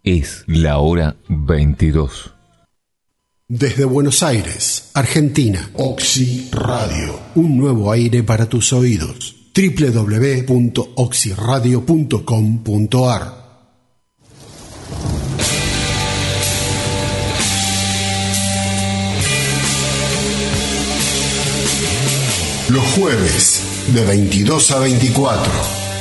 Es la hora 22. Desde Buenos Aires, Argentina, Oxy Radio, un nuevo aire para tus oídos. www.oxyradio.com.ar. Los jueves de 22 a 24.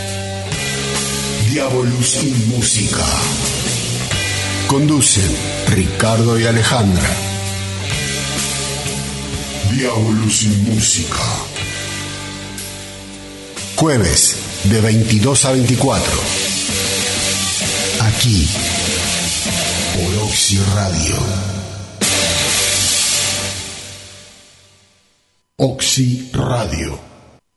Diabolus y Música. Conducen Ricardo y Alejandra. Diabolus y Música. Jueves de 22 a 24. Aquí, por Oxy Radio. Oxy Radio.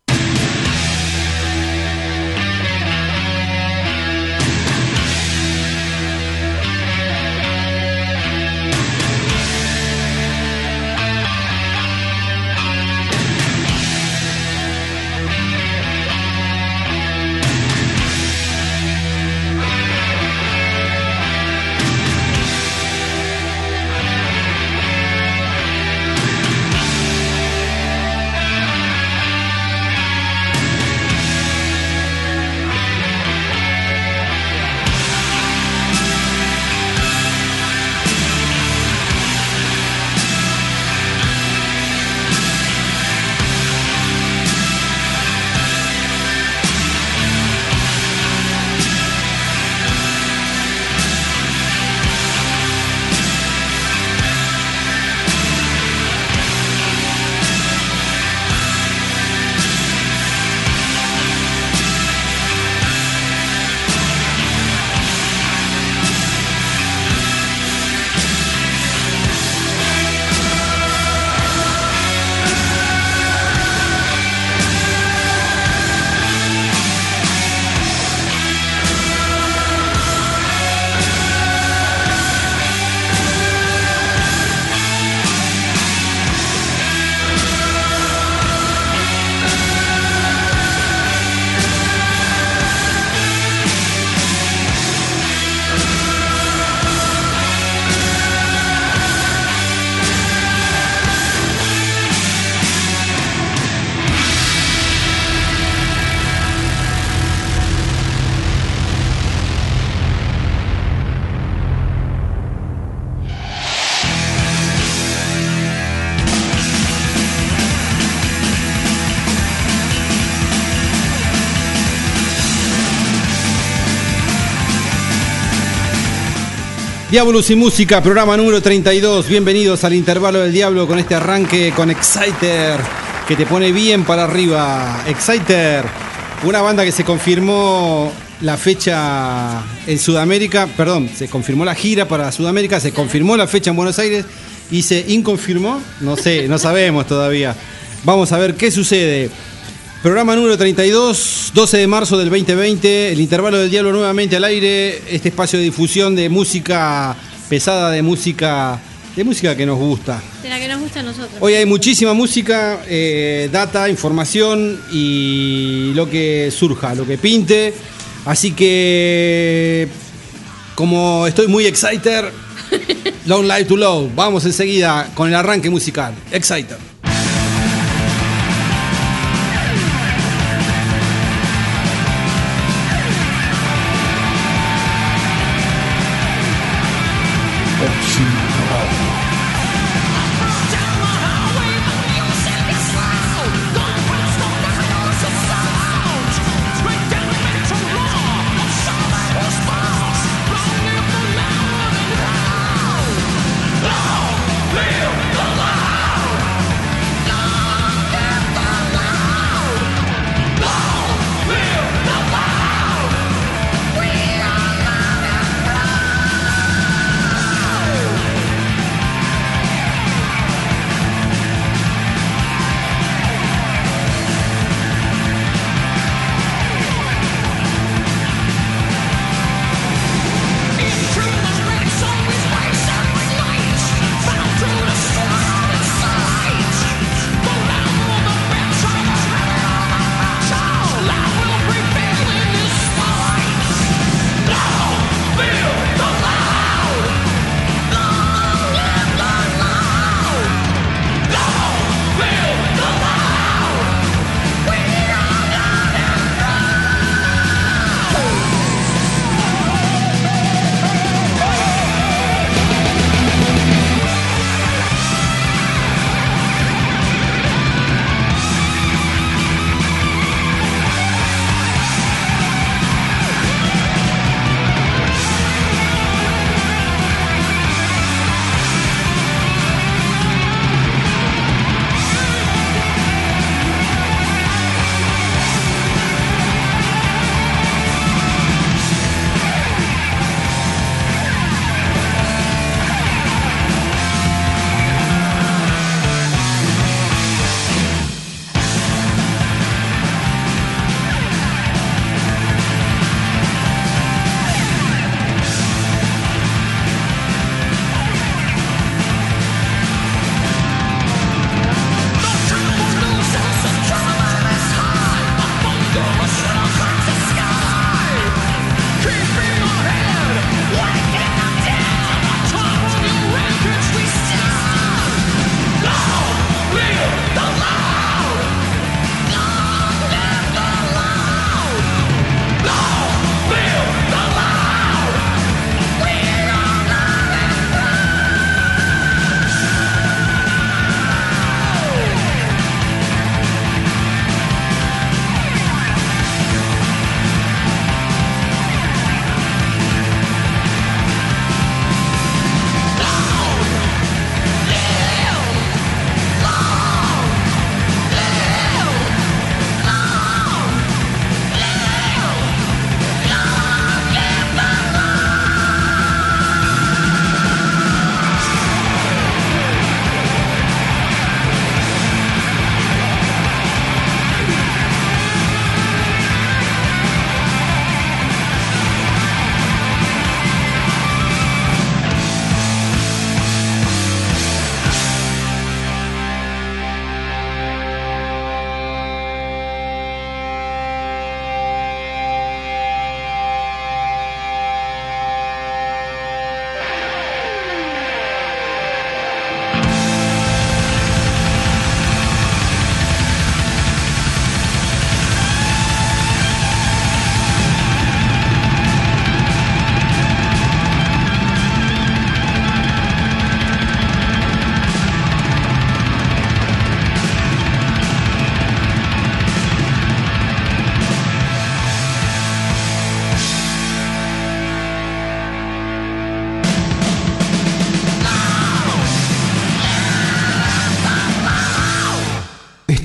Diabolus y Música, programa número 32. Bienvenidos al Intervalo del Diablo con este arranque con Exciter, que te pone bien para arriba. Exciter, una banda que se confirmó la fecha en Sudamérica, se confirmó la gira para Sudamérica, se confirmó la fecha en Buenos Aires y se inconfirmó, no sé, no sabemos todavía. Vamos a ver qué sucede. Programa número 32, 12 de marzo del 2020, el Intervalo del Diablo nuevamente al aire, este espacio de difusión de música pesada, de música que nos gusta. De la que nos gusta a nosotros. Hoy hay muchísima música, data, información y lo que surja, lo que pinte. Así que, como estoy muy exciter, Long Live to Love, vamos enseguida con el arranque musical. Exciter.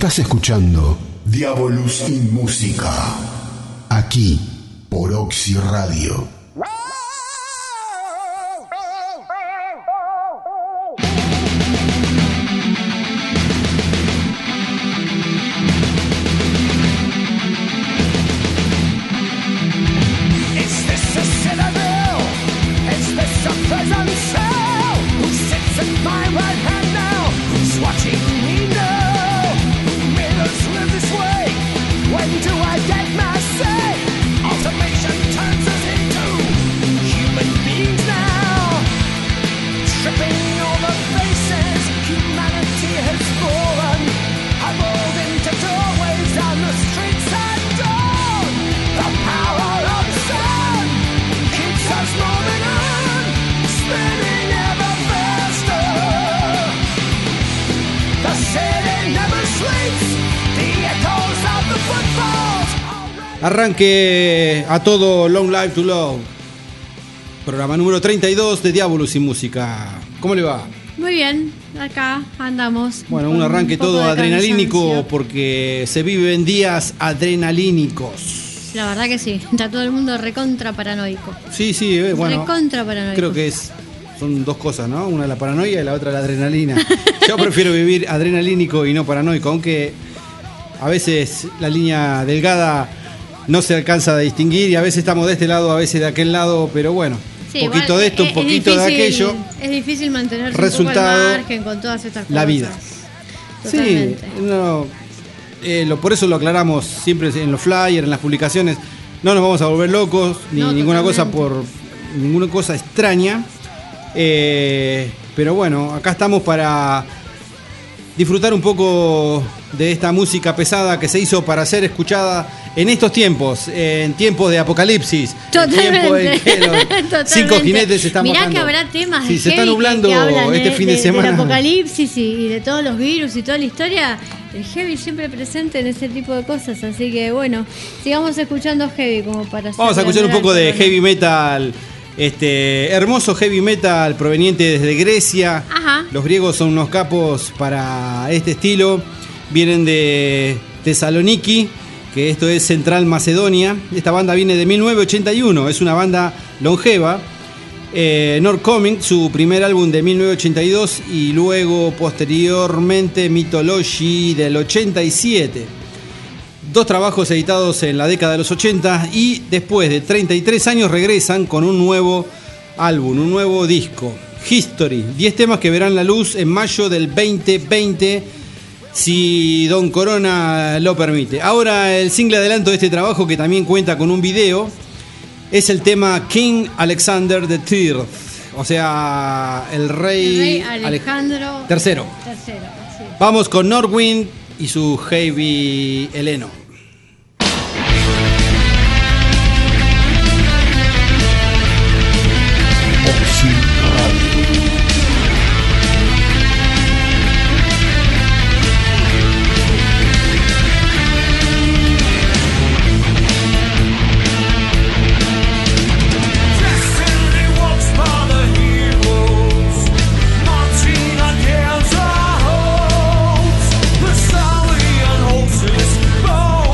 Estás escuchando Diabolus in Música, aquí por Oxy Radio. Arranque a todo Long Live to Love. Programa número 32 de Diabolus y Música. ¿Cómo le va? Muy bien, acá andamos. Bueno, un arranque todo adrenalínico porque se viven días adrenalínicos. La verdad que sí, está todo el mundo recontra paranoico. Sí, bueno. Recontra paranoico. Creo que son dos cosas, ¿no? Una la paranoia y la otra la adrenalina. Yo prefiero vivir adrenalínico y no paranoico, aunque a veces la línea delgada no se alcanza a distinguir y a veces estamos de este lado, a veces de aquel lado, pero bueno, sí, un poquito de esto, un poquito de aquello. Es difícil mantener resultado, un poco al margen con todas estas cosas. La vida. Totalmente. Sí, por eso lo aclaramos siempre en los flyers, en las publicaciones. No nos vamos a volver locos, ni ninguna cosa por ninguna cosa extraña. Pero bueno, acá estamos para disfrutar un poco de esta música pesada que se hizo para ser escuchada en estos tiempos, en tiempos de apocalipsis. Totalmente. En tiempos en que los 5 jinetes se están Mirá bajando. Que habrá temas se está nublando este fin de semana. Del apocalipsis y de todos los virus y toda la historia. El heavy siempre presente en ese tipo de cosas. Así que bueno, sigamos escuchando heavy como para... Vamos a escuchar un poco de heavy metal. Hermoso heavy metal proveniente desde Grecia. Ajá. Los griegos son unos capos para este estilo. Vienen de Tesaloniki, que esto es Central Macedonia. Esta banda viene de 1981, es una banda longeva. Norcomic, su primer álbum de 1982 y luego posteriormente Mythology del 87. 2 trabajos editados en la década de los 80 y después de 33 años regresan con un nuevo álbum, un nuevo disco, History. 10 temas que verán la luz en mayo del 2020, si Don Corona lo permite. Ahora el single adelanto de este trabajo, que también cuenta con un video, es el tema King Alexander III, o sea, el rey Alejandro III. Sí. Vamos con Norwind y su heavy heleno. Oxy Radio. Marching against our hopes, the sorry and hopeless bones.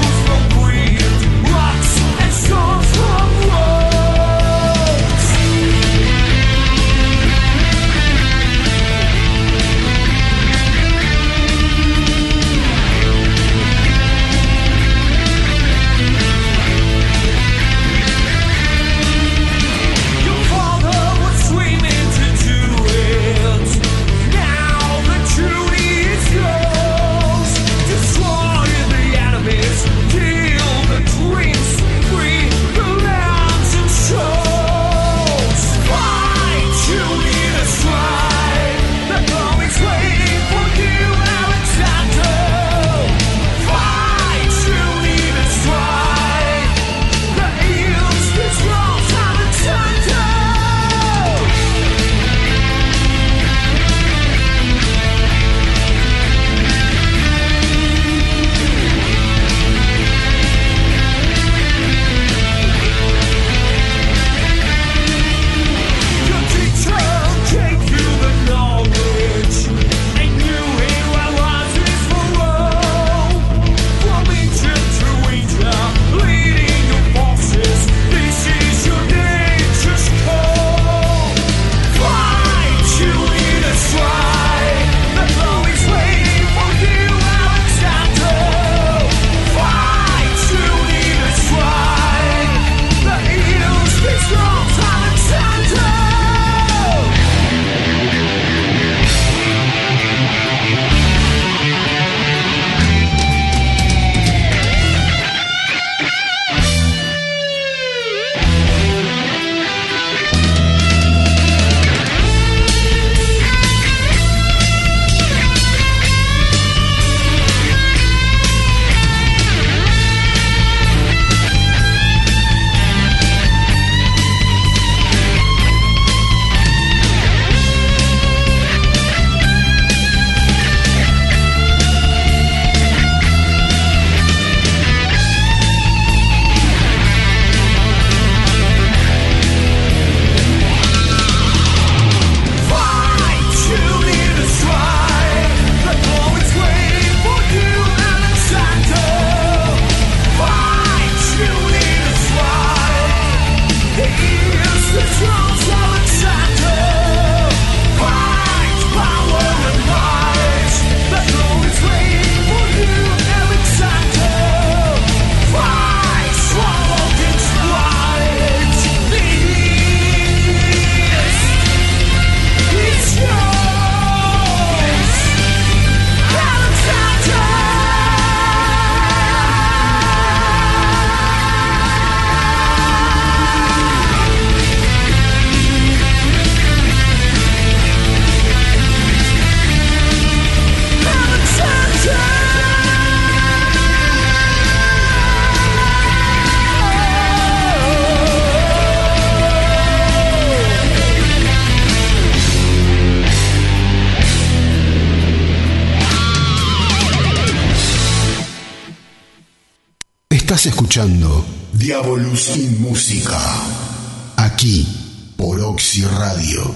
Estás escuchando Diabolus in Música, aquí por Oxy Radio.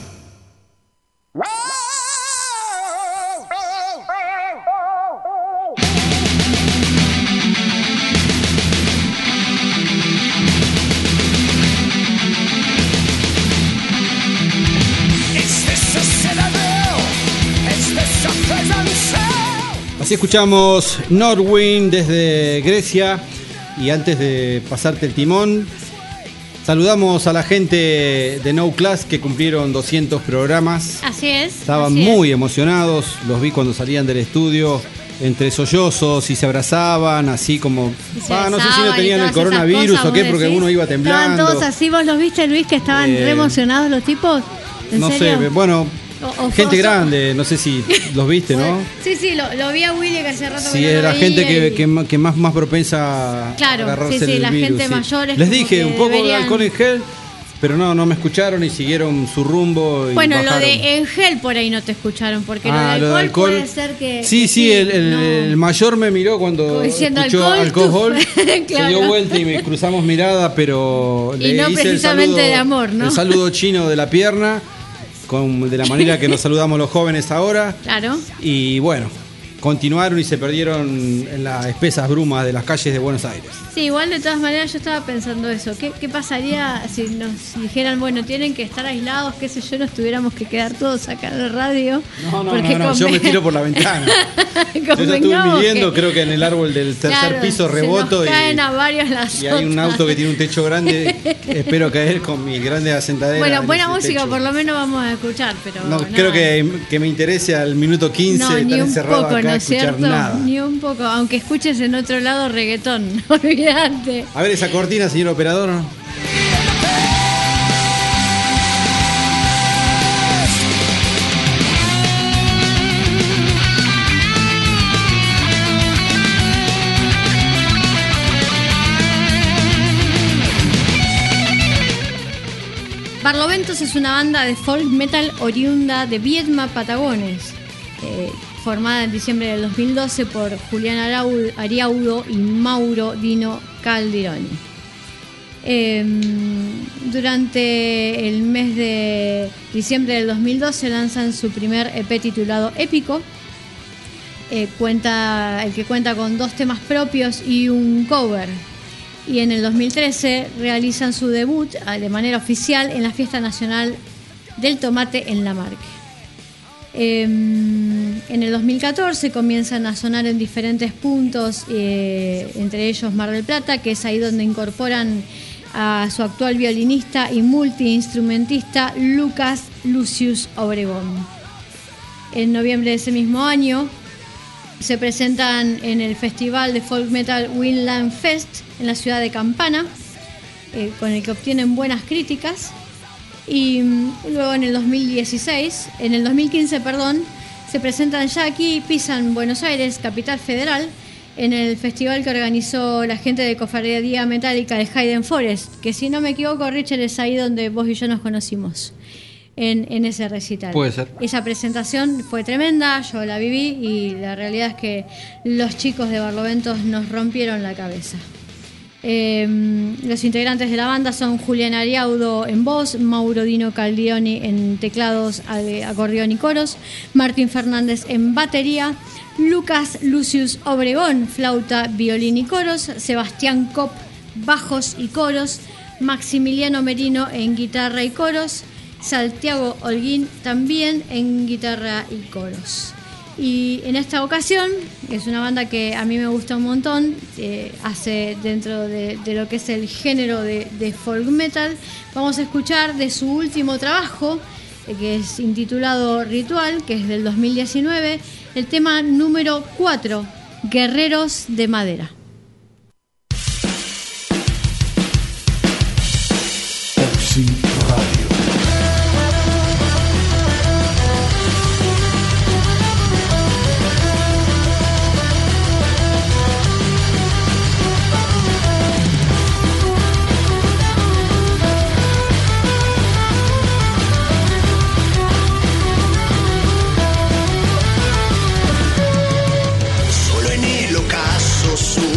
Así escuchamos Norwind desde Grecia. Y antes de pasarte el timón, saludamos a la gente de No Class que cumplieron 200 programas. Así es. Estaban muy emocionados, los vi cuando salían del estudio entre sollozos y se abrazaban, así como... no sé si no tenían el coronavirus o qué, porque uno iba temblando. Estaban todos así, ¿vos los viste, Luis, que estaban re emocionados los tipos? No serio? sé, bueno... gente grande, no sé si los viste, ¿no? Sí, lo vi a Willy que hace rato sí, que no era lo gente veía que más propensa a agarrarse el la virus. gente mayor es les como dije que un poco de deberían... alcohol en gel, pero no me escucharon y siguieron su rumbo. Y bueno, bajaron. lo de en gel por ahí no te escucharon, porque lo de alcohol puede ser que... Sí, el mayor me miró cuando escuchó alcohol claro. Se dio vuelta y me cruzamos mirada, pero y le no hice precisamente el saludo, de amor, ¿no? El saludo chino de la pierna. De la manera que nos saludamos los jóvenes ahora. Claro. Y bueno, continuaron y se perdieron en las espesas brumas de las calles de Buenos Aires. Sí, igual de todas maneras yo estaba pensando eso. ¿Qué pasaría si nos dijeran, bueno, tienen que estar aislados, qué sé yo, nos tuviéramos que quedar todos acá en la radio? No, yo me tiro por la ventana. Yo ya estuve midiendo, creo que en el árbol del tercer piso reboto. Se nos caen a varios las y hay un auto que tiene un techo grande. Espero caer con mi grande asentadera. Bueno, buena música techo. Por lo menos vamos a escuchar, pero creo que me interese al minuto 15 estar encerrado poco, acá ¿no a es escuchar cierto? nada. Ni un poco, aunque escuches en otro lado reggaetón, olvídate. A ver esa cortina, señor operador. Barloventos es una banda de folk metal oriunda de Viedma, Patagones, formada en diciembre del 2012 por Julián Ariaudo y Mauro Dino Caldironi. Durante el mes de diciembre del 2012 lanzan su primer EP titulado Épico, el que cuenta con 2 temas propios y un cover. Y en el 2013 realizan su debut de manera oficial en la Fiesta Nacional del Tomate en Lamarque. En el 2014 comienzan a sonar en diferentes puntos, entre ellos Mar del Plata, que es ahí donde incorporan a su actual violinista y multiinstrumentista Lucas Lucius Obregón. En noviembre de ese mismo año se presentan en el festival de folk metal Winland Fest en la ciudad de Campana, con el que obtienen buenas críticas. Y luego en el 2015, se presentan ya aquí, pisan Buenos Aires, capital federal, en el festival que organizó la gente de Cofradía Metálica de Hayden Forest, que si no me equivoco, Richard, es ahí donde vos y yo nos conocimos, en ese recital. Puede ser. Esa presentación fue tremenda, yo la viví y la realidad es que los chicos de Barloventos nos rompieron la cabeza. Los integrantes de la banda son Julián Ariaudo en voz, Mauro Dino Caldironi en teclados, acordeón y coros, Martín Fernández en batería, Lucas Lucius Obregón, flauta, violín y coros, Sebastián Kopp, bajos y coros, Maximiliano Merino en guitarra y coros, Santiago Holguín también en guitarra y coros. Y en esta ocasión, es una banda que a mí me gusta un montón, hace dentro de lo que es el género de folk metal. Vamos a escuchar de su último trabajo, que es intitulado Ritual, que es del 2019, el tema número 4, Guerreros de Madera. Oxy Radio. Solo en el ocaso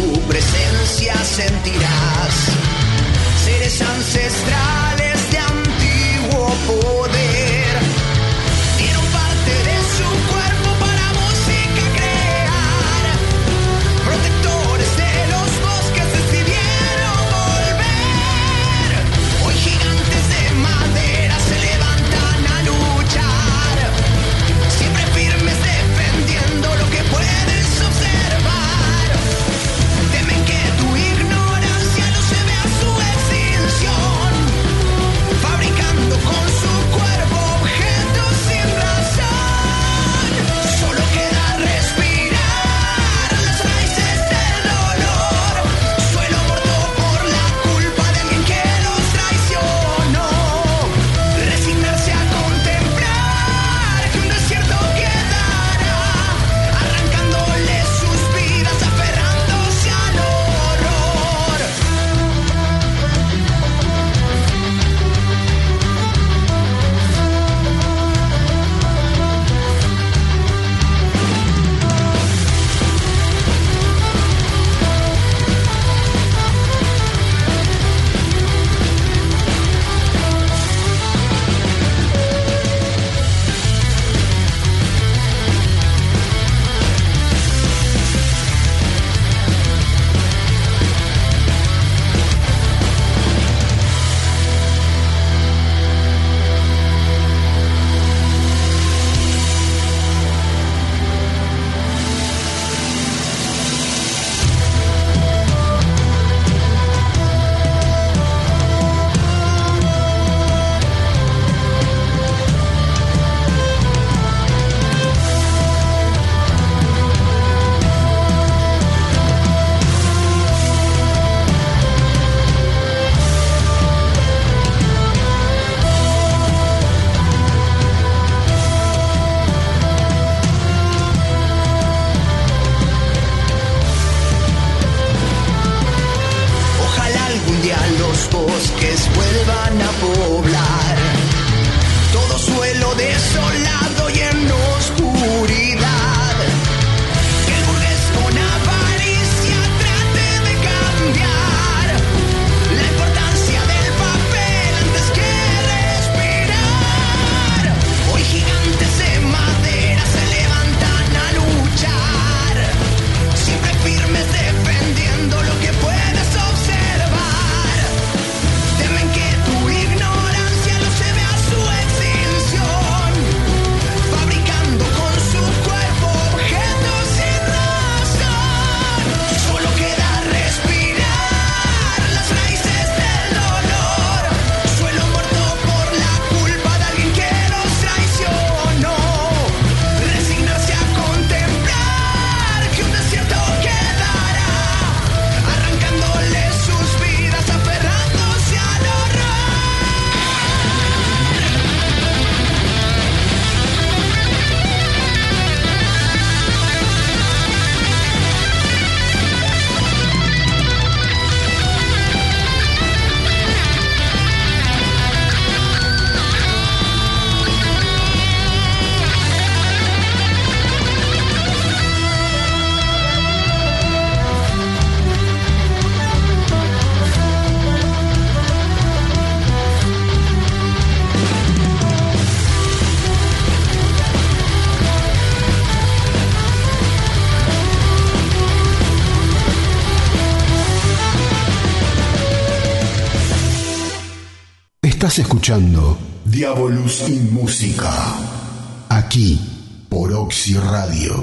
escuchando Diabolus in Música, aquí por Oxy Radio.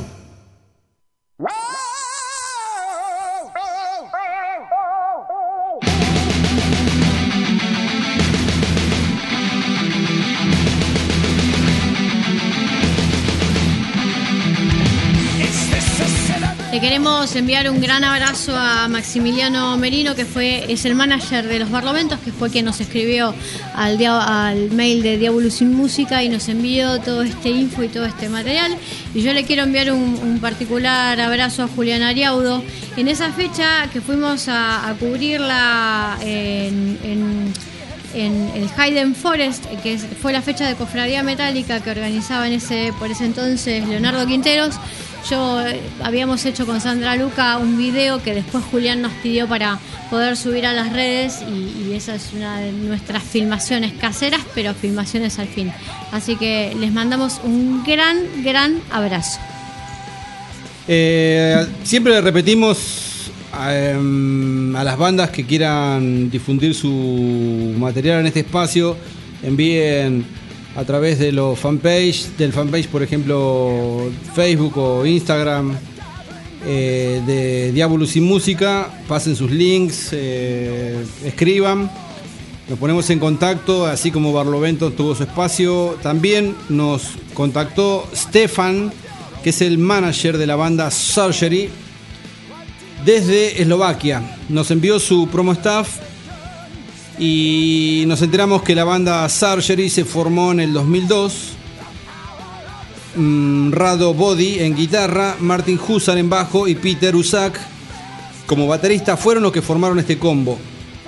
Le queremos enviar un gran abrazo a Maximiliano Merino, que es el manager de los Barloventos, que fue quien nos escribió al mail de Diabolus in Música y nos envió todo este info y todo este material. Y yo le quiero enviar un particular abrazo a Julián Ariaudo. En esa fecha que fuimos a cubrirla en el Hayden Forest, que fue la fecha de Cofradía Metálica que organizaba por ese entonces Leonardo Quinteros. Habíamos hecho con Sandra Luca un video que después Julián nos pidió para poder subir a las redes y esa es una de nuestras filmaciones caseras, pero filmaciones al fin. Así que les mandamos un gran abrazo. Siempre le repetimos a las bandas que quieran difundir su material en este espacio, envíen a través de los del fanpage, por ejemplo, Facebook o Instagram de Diabolus in Música, pasen sus links, escriban, nos ponemos en contacto, así como Barlovento tuvo su espacio. También nos contactó Stefan, que es el manager de la banda Surgery, desde Eslovaquia. Nos envió su promo staff y nos enteramos que la banda Surgery se formó en el 2002. Rado Body en guitarra, Martin Husar en bajo y Peter Usak como baterista fueron los que formaron este combo.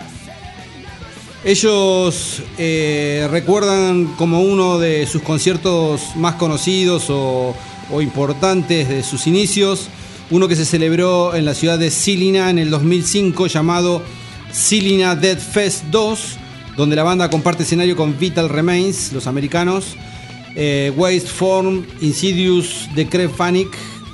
Ellos recuerdan como uno de sus conciertos más conocidos o importantes de sus inicios, uno que se celebró en la ciudad de Žilina en el 2005 llamado Žilina Death Fest 2, donde la banda comparte escenario con Vital Remains, los americanos, Waste Form, Insidious, The Crepanic,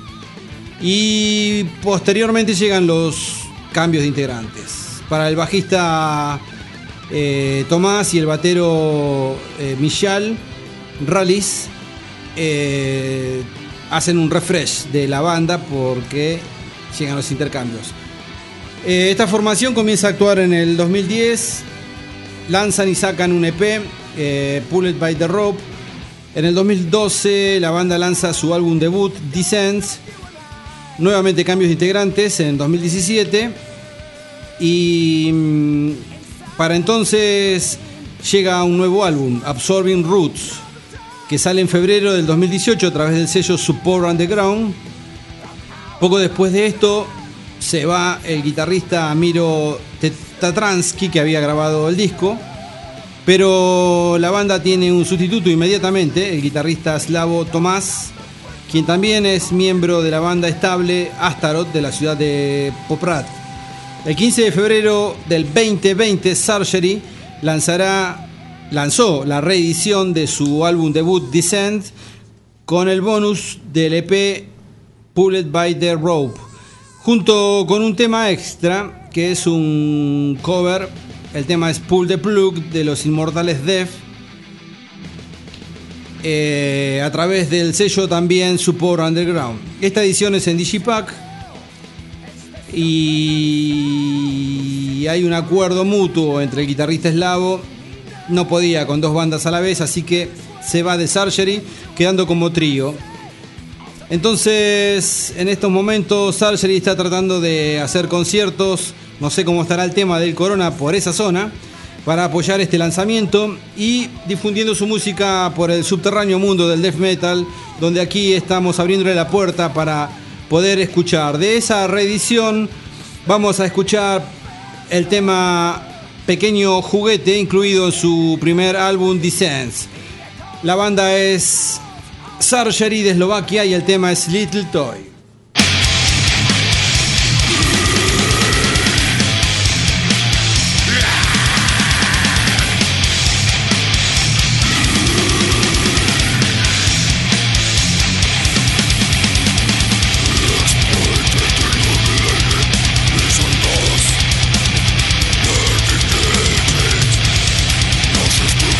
y posteriormente llegan los cambios de integrantes. Para el bajista Tomás y el batero Michal Rallis hacen un refresh de la banda porque llegan los intercambios. Esta formación comienza a actuar en el 2010, lanzan y sacan un EP, Pulled by the Rope. En el 2012 la banda lanza su álbum debut, Descents, nuevamente cambios de integrantes en 2017 y para entonces llega un nuevo álbum, Absorbing Roots, que sale en febrero del 2018 a través del sello Support Underground. Poco después de esto se va el guitarrista Miro Tatransky, que había grabado el disco, pero la banda tiene un sustituto inmediatamente, el guitarrista Slavo Tomás, quien también es miembro de la banda estable Astaroth de la ciudad de Poprad. El 15 de febrero del 2020 Surgery lanzó la reedición de su álbum debut Descent con el bonus del EP Pulled by the Rope, junto con un tema extra que es un cover. El tema es Pull the Plug de los Inmortales Death, a través del sello también Support Underground. Esta edición es en Digipack y hay un acuerdo mutuo entre el guitarrista eslavo. No podía con dos bandas a la vez, así que se va de Surgery, quedando como trío. Entonces, en estos momentos Surgery está tratando de hacer conciertos, no sé cómo estará el tema del corona por esa zona, para apoyar este lanzamiento y difundiendo su música por el subterráneo mundo del death metal, donde aquí estamos abriéndole la puerta para poder escuchar. De esa reedición vamos a escuchar el tema Pequeño Juguete, incluido en su primer álbum Descents. La banda es Surgery de Eslovaquia y el tema es Little Toy. Nos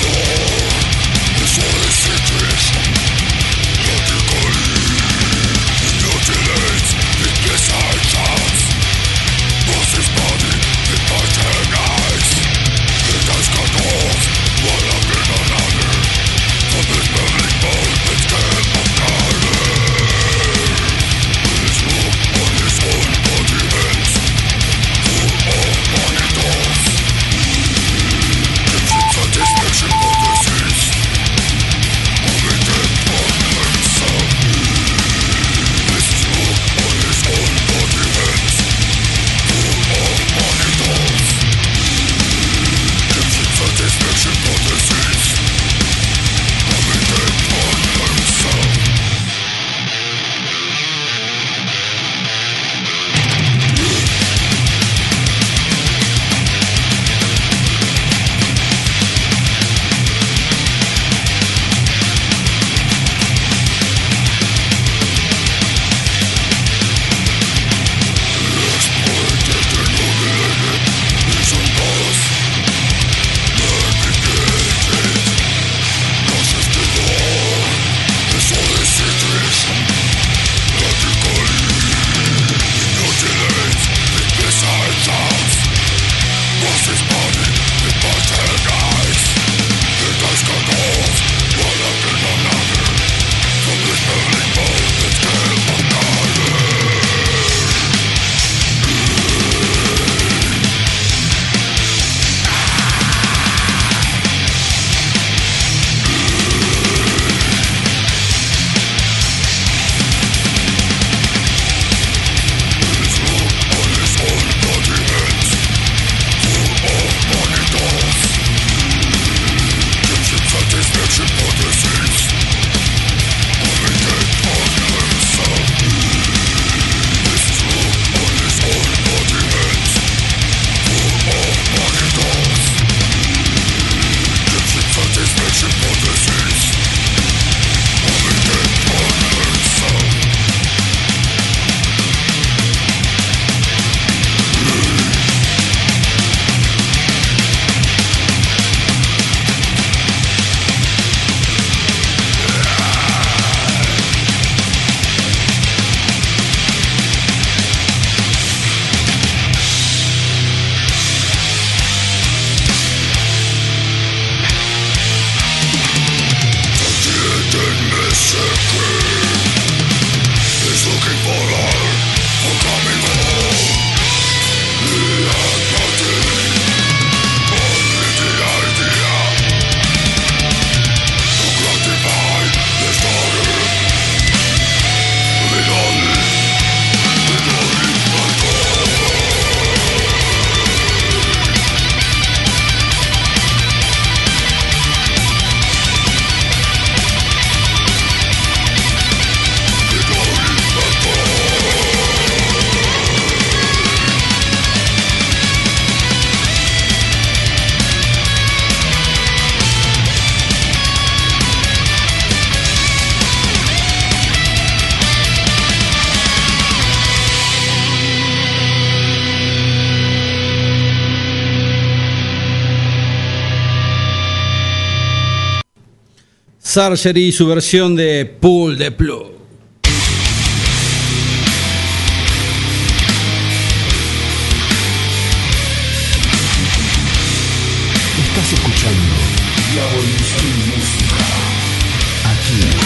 Surgery y su versión de Pull the Plug. Estás escuchando Diabolus Música. Aquí.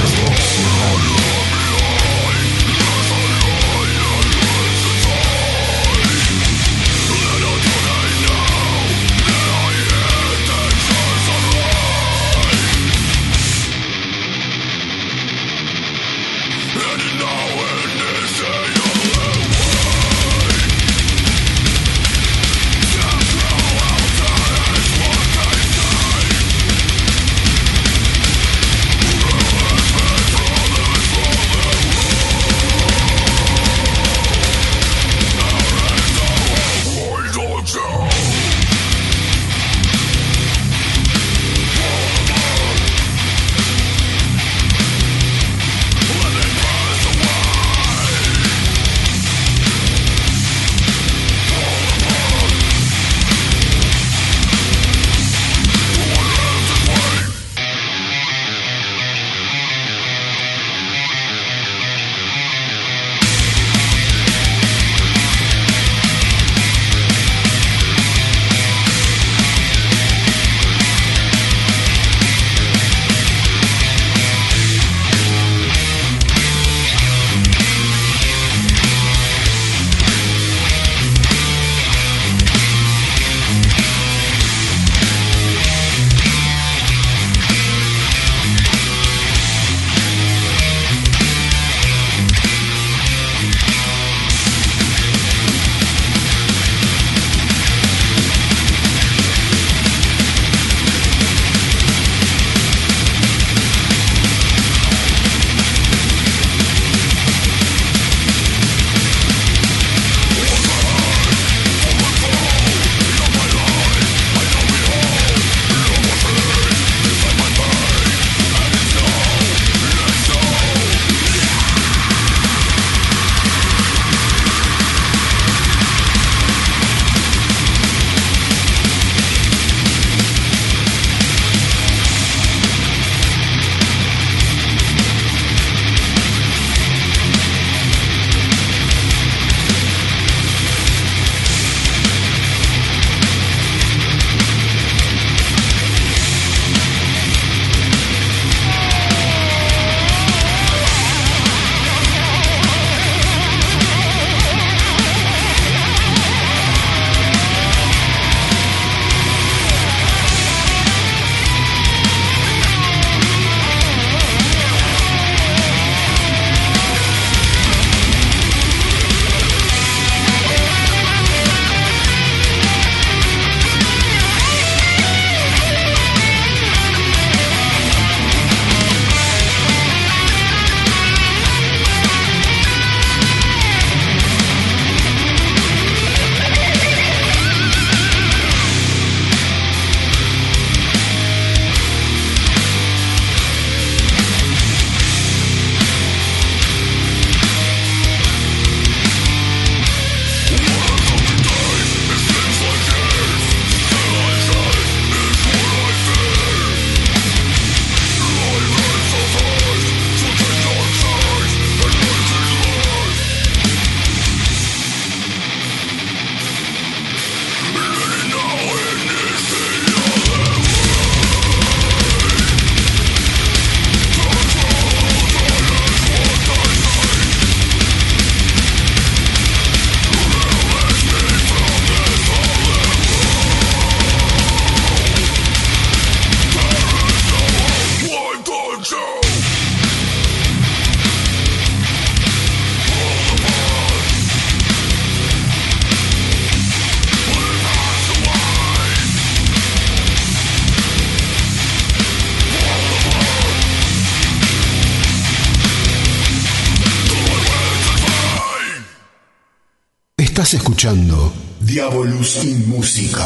Estás escuchando Diabolus in Música,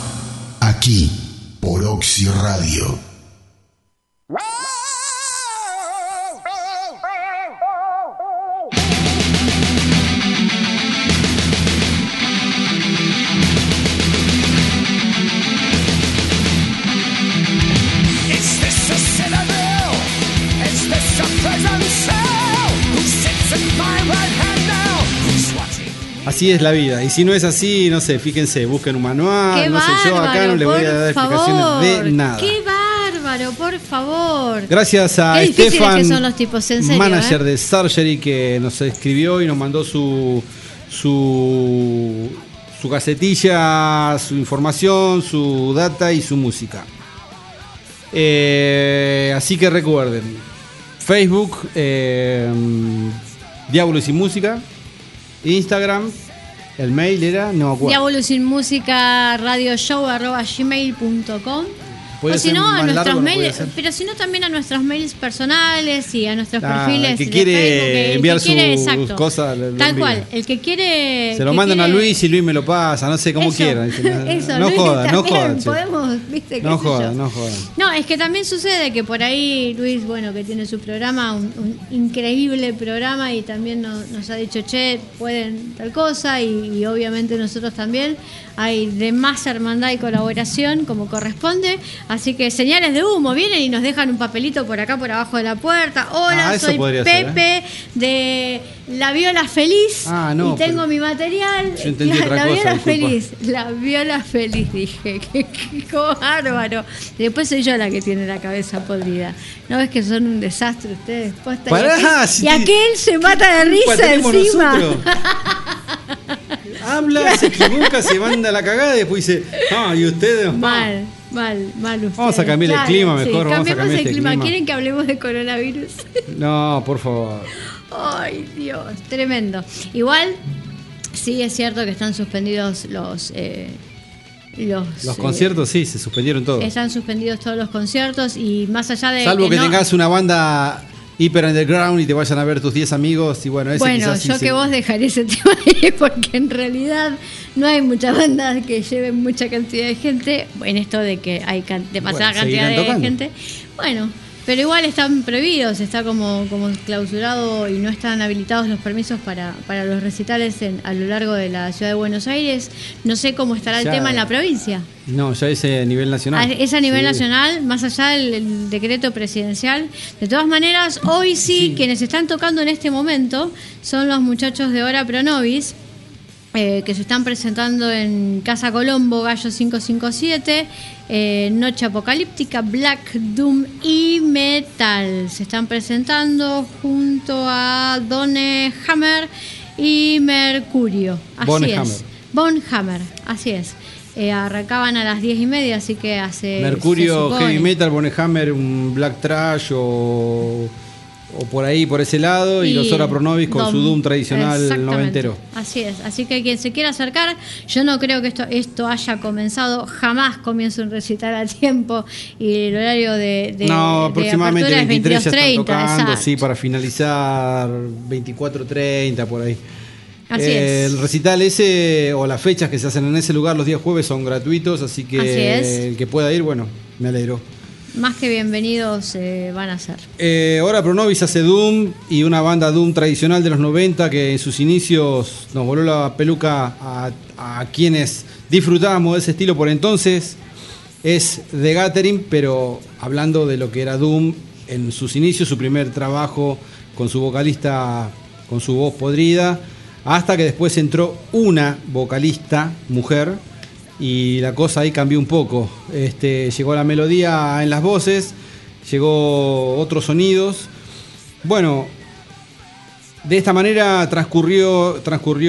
aquí por Oxy Radio. Is this a cinema? así es la vida. Y si no es así, no sé, fíjense, busquen un manual, Qué no sé, yo acá no les voy a dar explicaciones de nada. ¡Qué bárbaro, por favor! Gracias a Qué difíciles Estefan, que son los tipos, en serio, manager de Surgery, que nos escribió y nos mandó su gacetilla, su información, su data y su música. Así que recuerden, Facebook, Diablos y Música, Instagram, el mail era, no me acuerdo. Diablos sin Música, radioshow@gmail.com. O si no, a nuestros mails, pero si no también a nuestros mails personales y a nuestros perfiles. El que quiere Facebook, enviar sus cosas, tal cual, el que quiere. Se lo mandan a Luis y Luis me lo pasa, no sé cómo quieran. Eso, no Luis, jodan, no jodan. Podemos, ¿viste? No jodan, no jodan. No, es que también sucede que por ahí Luis, bueno, que tiene su programa, un increíble programa, y también nos ha dicho, che, pueden tal cosa, y obviamente nosotros también. Hay de más hermandad y colaboración como corresponde. Así que señales de humo, vienen y nos dejan un papelito por acá, por abajo de la puerta. Hola, soy Pepe de La Viola Feliz y tengo mi material. Yo entendí otra cosa, Viola disculpa. Feliz, La Viola Feliz, dije. Qué bárbaro. Después soy yo la que tiene la cabeza podrida. ¿No ves que son un desastre ustedes? Posta, Pará, y aquel se mata de risa encima. Habla, se equivoca, se manda la cagada y después dice, y ustedes. Mal ustedes. Vamos a cambiar el clima mejor, vamos a cambiar el clima. ¿Quieren que hablemos de coronavirus? No, por favor. Ay, Dios, tremendo. Igual, sí es cierto que están suspendidos los conciertos, sí, se suspendieron todos. Están suspendidos todos los conciertos, y más allá de... Salvo que tengas una banda hiper underground y te vayan a ver tus 10 amigos, y bueno, ese quizás yo sí que vos dejaré ese tema ahí, porque en realidad no hay muchas bandas que lleven mucha cantidad de gente, en esto de que hay demasiada cantidad de gente. Bueno, pero igual están prohibidos, está como clausurado, y no están habilitados los permisos para los recitales a lo largo de la ciudad de Buenos Aires. No sé cómo estará el tema en la provincia. No, ya es a nivel nacional. Es a nivel nacional, más allá del decreto presidencial. De todas maneras, hoy sí, quienes están tocando en este momento son los muchachos de Hora Pro Nobis, que se están presentando en Casa Colombo, Gallo 557, Noche Apocalíptica, Black Doom y Metal. Se están presentando junto a Done Hammer y Mercurio. Así es. Bonhammer, así es. Arrancaban a las 10:30, así que hace... Mercurio, Heavy Metal, Bonhammer, un Black Trash o por ahí, por ese lado, y los Hora Pro Nobis con su Doom tradicional noventero. Así es, así que quien se quiera acercar, yo no creo que esto haya comenzado, jamás comienzo un recital a tiempo, y el horario de aproximadamente de 23 ya están tocando, exacto. sí, para finalizar 24:30 por ahí. Así es. El recital ese, o las fechas que se hacen en ese lugar los días jueves, son gratuitos, así que el que pueda ir, bueno, me alegro. Más que bienvenidos van a ser. Hora Pro Nobis hace Doom, y una banda Doom tradicional de los 90 que en sus inicios nos voló la peluca a quienes disfrutábamos de ese estilo por entonces. Es The Gathering, pero hablando de lo que era Doom en sus inicios, su primer trabajo con su vocalista, con su voz podrida, hasta que después entró una vocalista mujer, y la cosa ahí cambió un poco. Llegó la melodía en las voces, llegó otros sonidos. Bueno, de esta manera transcurrió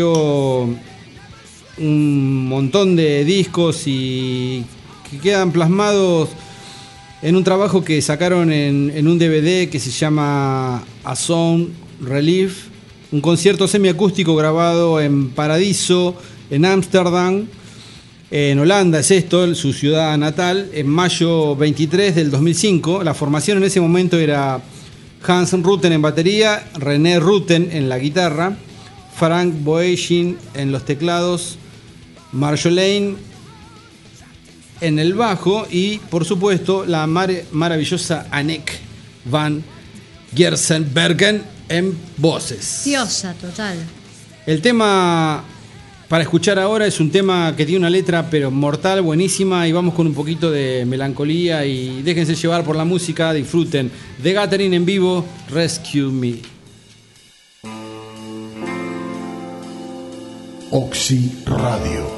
un montón de discos, y que quedan plasmados en un trabajo que sacaron en un DVD que se llama A Sound Relief, un concierto semiacústico grabado en Paradiso, en Ámsterdam. En Holanda es esto, su ciudad natal, en mayo 23 del 2005. La formación en ese momento era Hans Rutten en batería, René Rutten en la guitarra, Frank Boeschin en los teclados, Marjolaine en el bajo, y por supuesto la maravillosa Anneke van Giersbergen en voces. Diosa total. El tema para escuchar ahora es un tema que tiene una letra pero mortal, buenísima, y vamos con un poquito de melancolía, y déjense llevar por la música, disfruten. The Gathering en vivo, Rescue Me. Oxy Radio.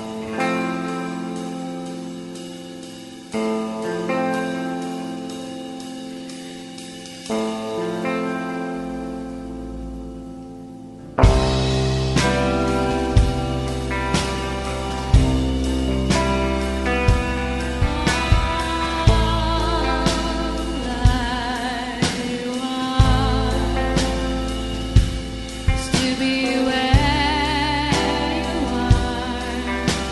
To be where you are.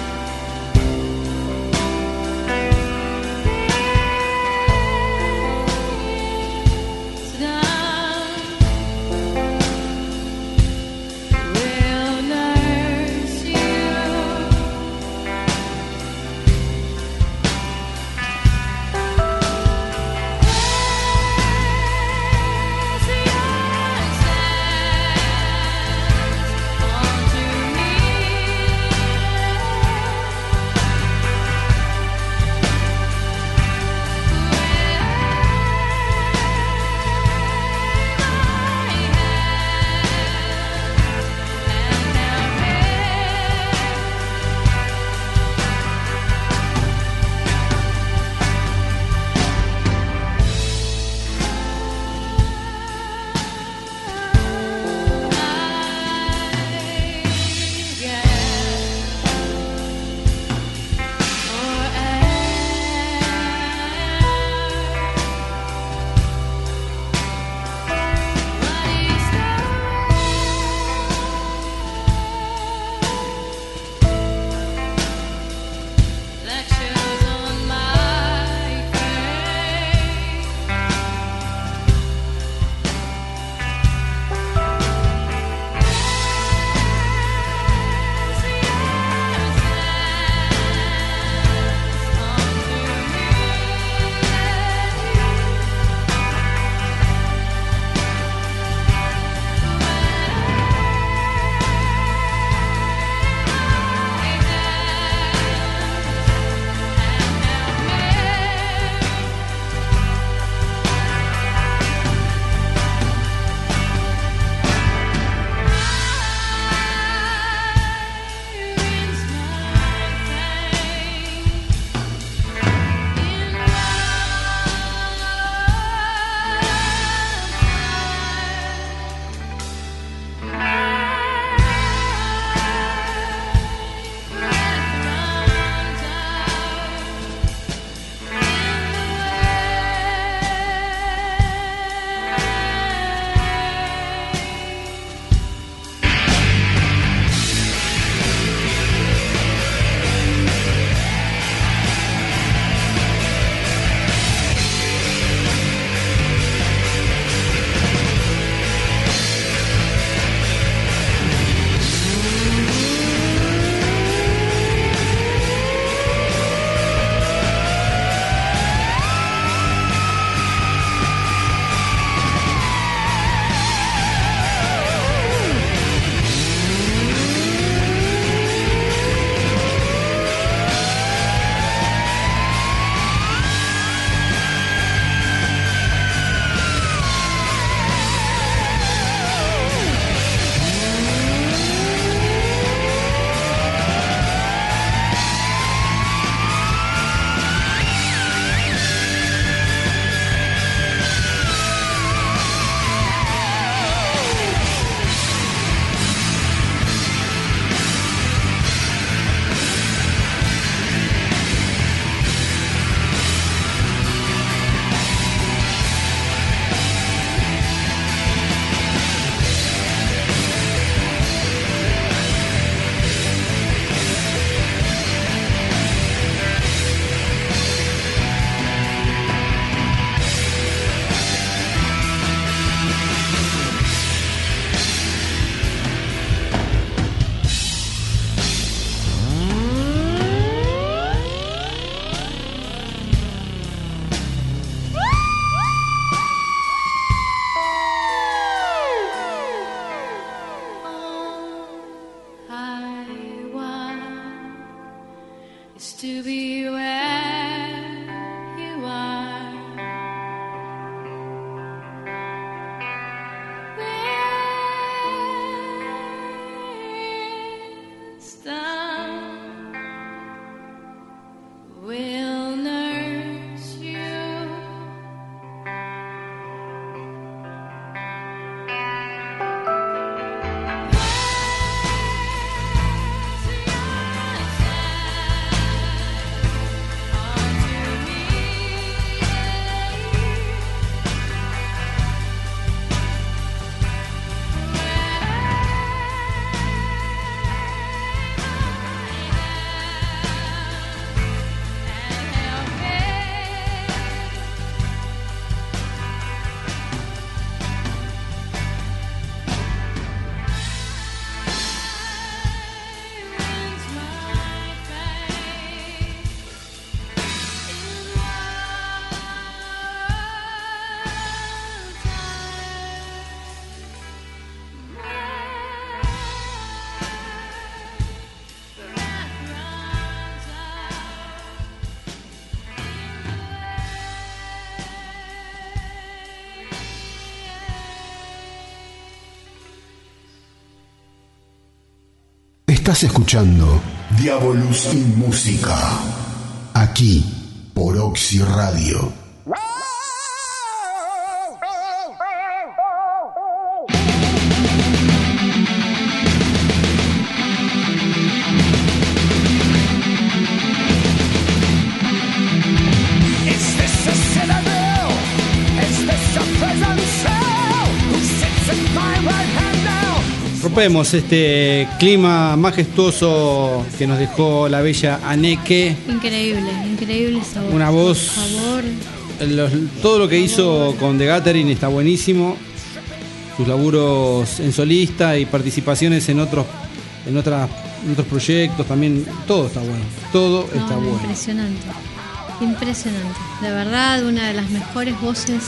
Estás escuchando Diabolus in Música, aquí por Oxy Radio. Rompemos este clima majestuoso que nos dejó la bella Anneke. Increíble esa voz. Una voz. Por favor. Todo lo que hizo con The Gathering está buenísimo. Sus laburos en solista y participaciones en otros proyectos también. Todo está bueno. Todo está bueno. Impresionante. De verdad, una de las mejores voces.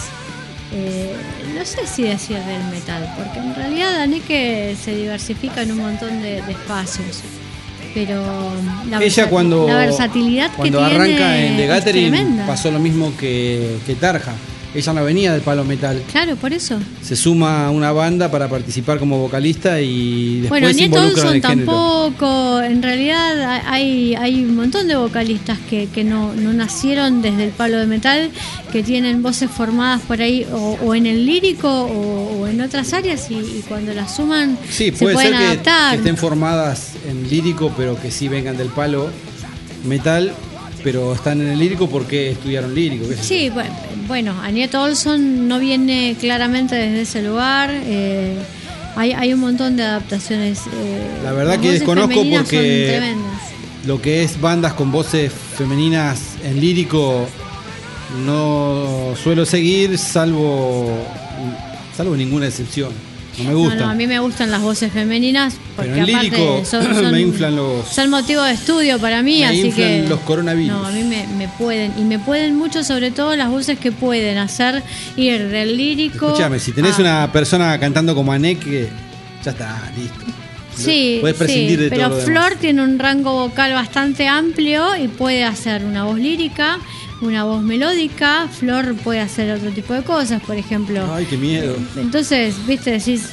No sé si decir del metal, porque en realidad Anneke se diversifica en un montón de espacios, pero la versatilidad que tiene cuando arranca en The Gathering pasó lo mismo que Tarja. Ella no venía del palo metal. Claro, por eso. Se suma a una banda para participar como vocalista y después bueno, se involucra en el tampoco. En realidad hay un montón de vocalistas que no nacieron desde el palo de metal, que tienen voces formadas por ahí o en el lírico o en otras áreas y cuando las suman sí, se pueden adaptar. Que estén formadas en lírico pero que sí vengan del palo metal, pero están en el lírico porque estudiaron lírico. Sí, bueno, Agnethe Ohlsson no viene claramente desde ese lugar. Hay un montón de adaptaciones. La verdad que desconozco porque lo que es bandas con voces femeninas en lírico no suelo seguir, salvo ninguna excepción. No me gustan. No, a mí me gustan las voces femeninas porque pero en aparte lírico son me inflan son motivo de estudio para mí, así que los coronavirus. No, a mí me pueden mucho, sobre todo las voces que pueden hacer ir del lírico. Escúchame, si tenés una persona cantando como Anneke, ya está, listo. Sí, puedes prescindir de pero todo lo Flor demás. tiene un rango vocal bastante amplio y puede hacer una voz lírica, una voz melódica. Flor puede hacer otro tipo de cosas, por ejemplo. Ay, qué miedo. Entonces, viste, decís,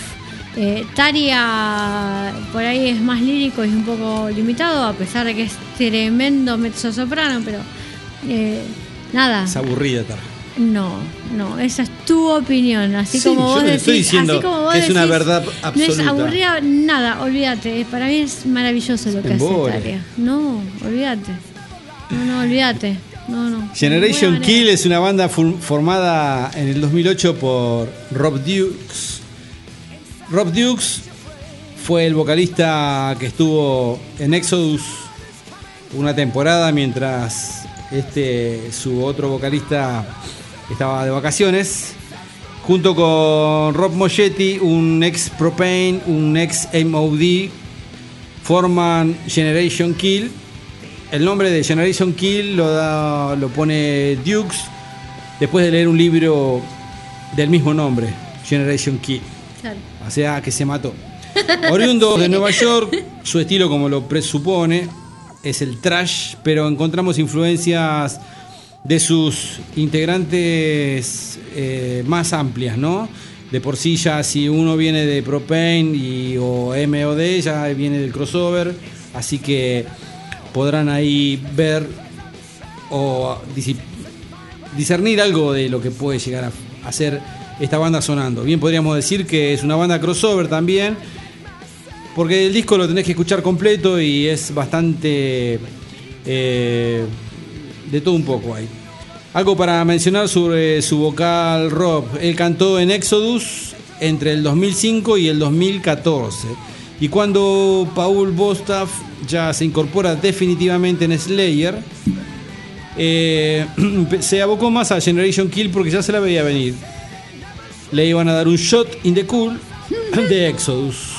Taria por ahí es más lírico y es un poco limitado, a pesar de que es tremendo mezzosoprano, pero nada. Es aburrida, Tarja. No, esa es tu opinión. Así sí, como vos decís, estoy diciendo así como vos que decís, es una verdad absoluta. No es aburrida, nada, olvídate. Para mí es maravilloso lo que hace Taria. No, olvídate. No, olvídate. No. Generation Kill es una banda formada en el 2008 por Rob Dukes. Rob Dukes fue el vocalista que estuvo en Exodus una temporada mientras su otro vocalista estaba de vacaciones, junto con Rob Moschetti, un ex Propane, un ex MOD, forman Generation Kill. El nombre de Generation Kill lo pone Dukes después de leer un libro del mismo nombre, Generation Kill. Claro. O sea, que se mató. Oriundo de Nueva York, su estilo, como lo presupone, es el thrash, pero encontramos influencias de sus integrantes más amplias, ¿no? De por sí ya si uno viene de Propane o MOD, ya viene del crossover, así que podrán ahí ver o discernir algo de lo que puede llegar a hacer esta banda sonando. Bien, podríamos decir que es una banda crossover también, porque el disco lo tenés que escuchar completo y es bastante de todo un poco ahí. Algo para mencionar sobre su vocal Rob. Él cantó en Exodus entre el 2005 y el 2014. Y cuando Paul Bostaph ya se incorpora definitivamente en Slayer, se abocó más a Generation Kill porque ya se la veía venir. Le iban a dar un shot in the cool de Exodus.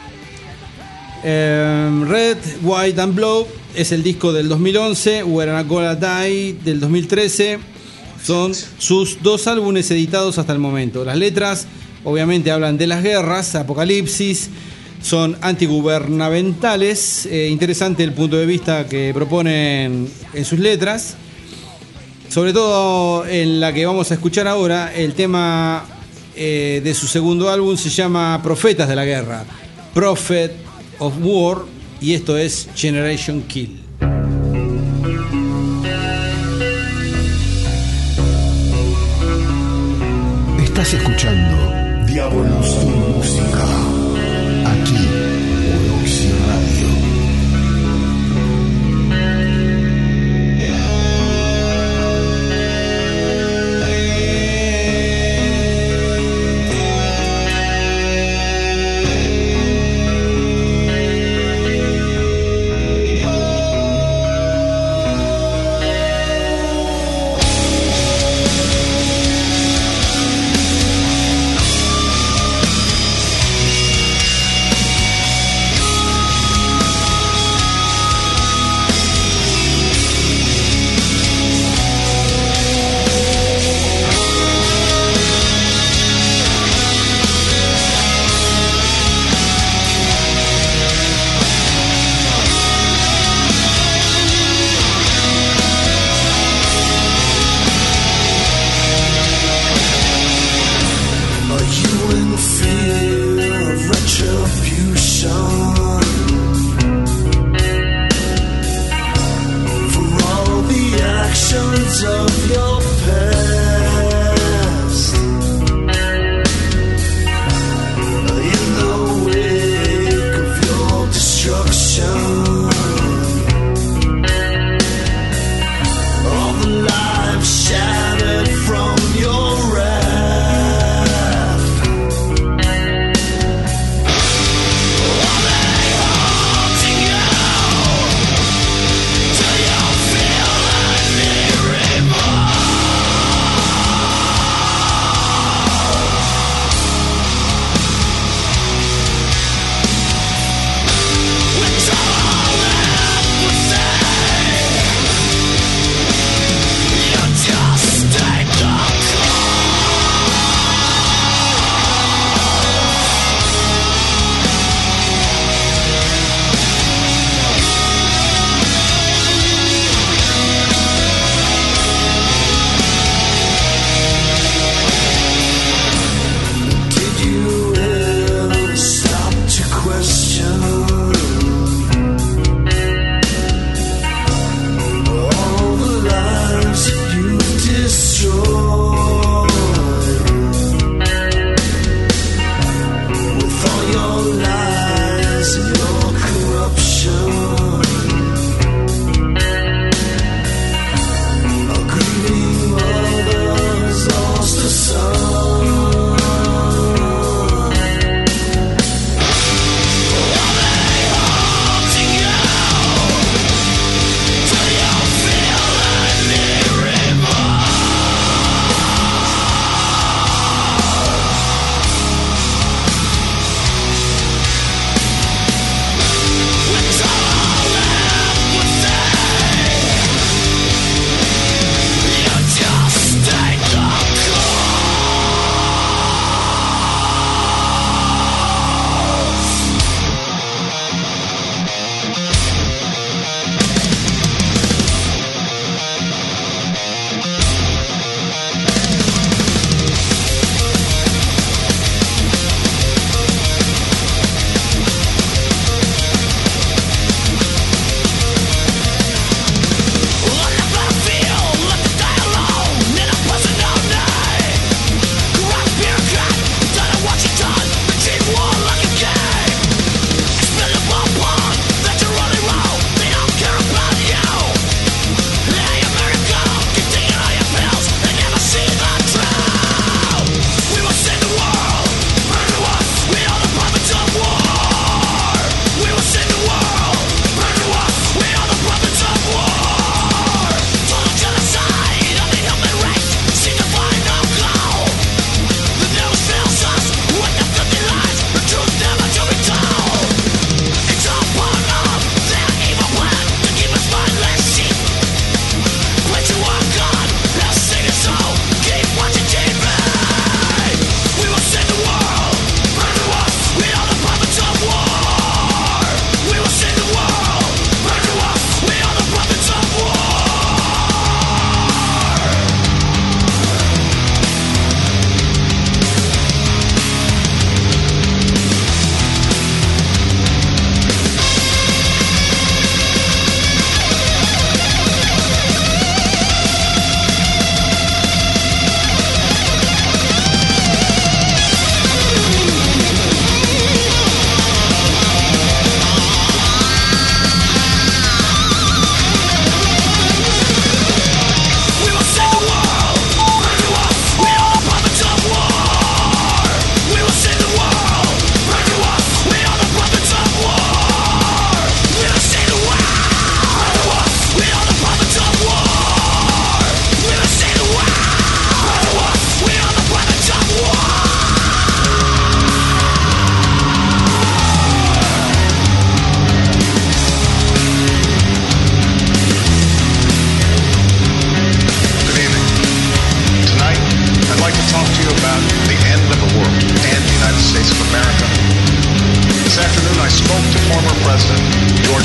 Red, White and Blue es el disco del 2011, We're Not Gonna Die del 2013. Son sus dos álbumes editados hasta el momento. Las letras obviamente hablan de las guerras, apocalipsis, son antigubernamentales. Interesante el punto de vista que proponen en sus letras, sobre todo en la que vamos a escuchar ahora. El tema de su segundo álbum se llama Profetas de la Guerra, Prophet of War, y esto es Generation Kill. Estás escuchando Diabolos y Música, aquí por Oxy Radio.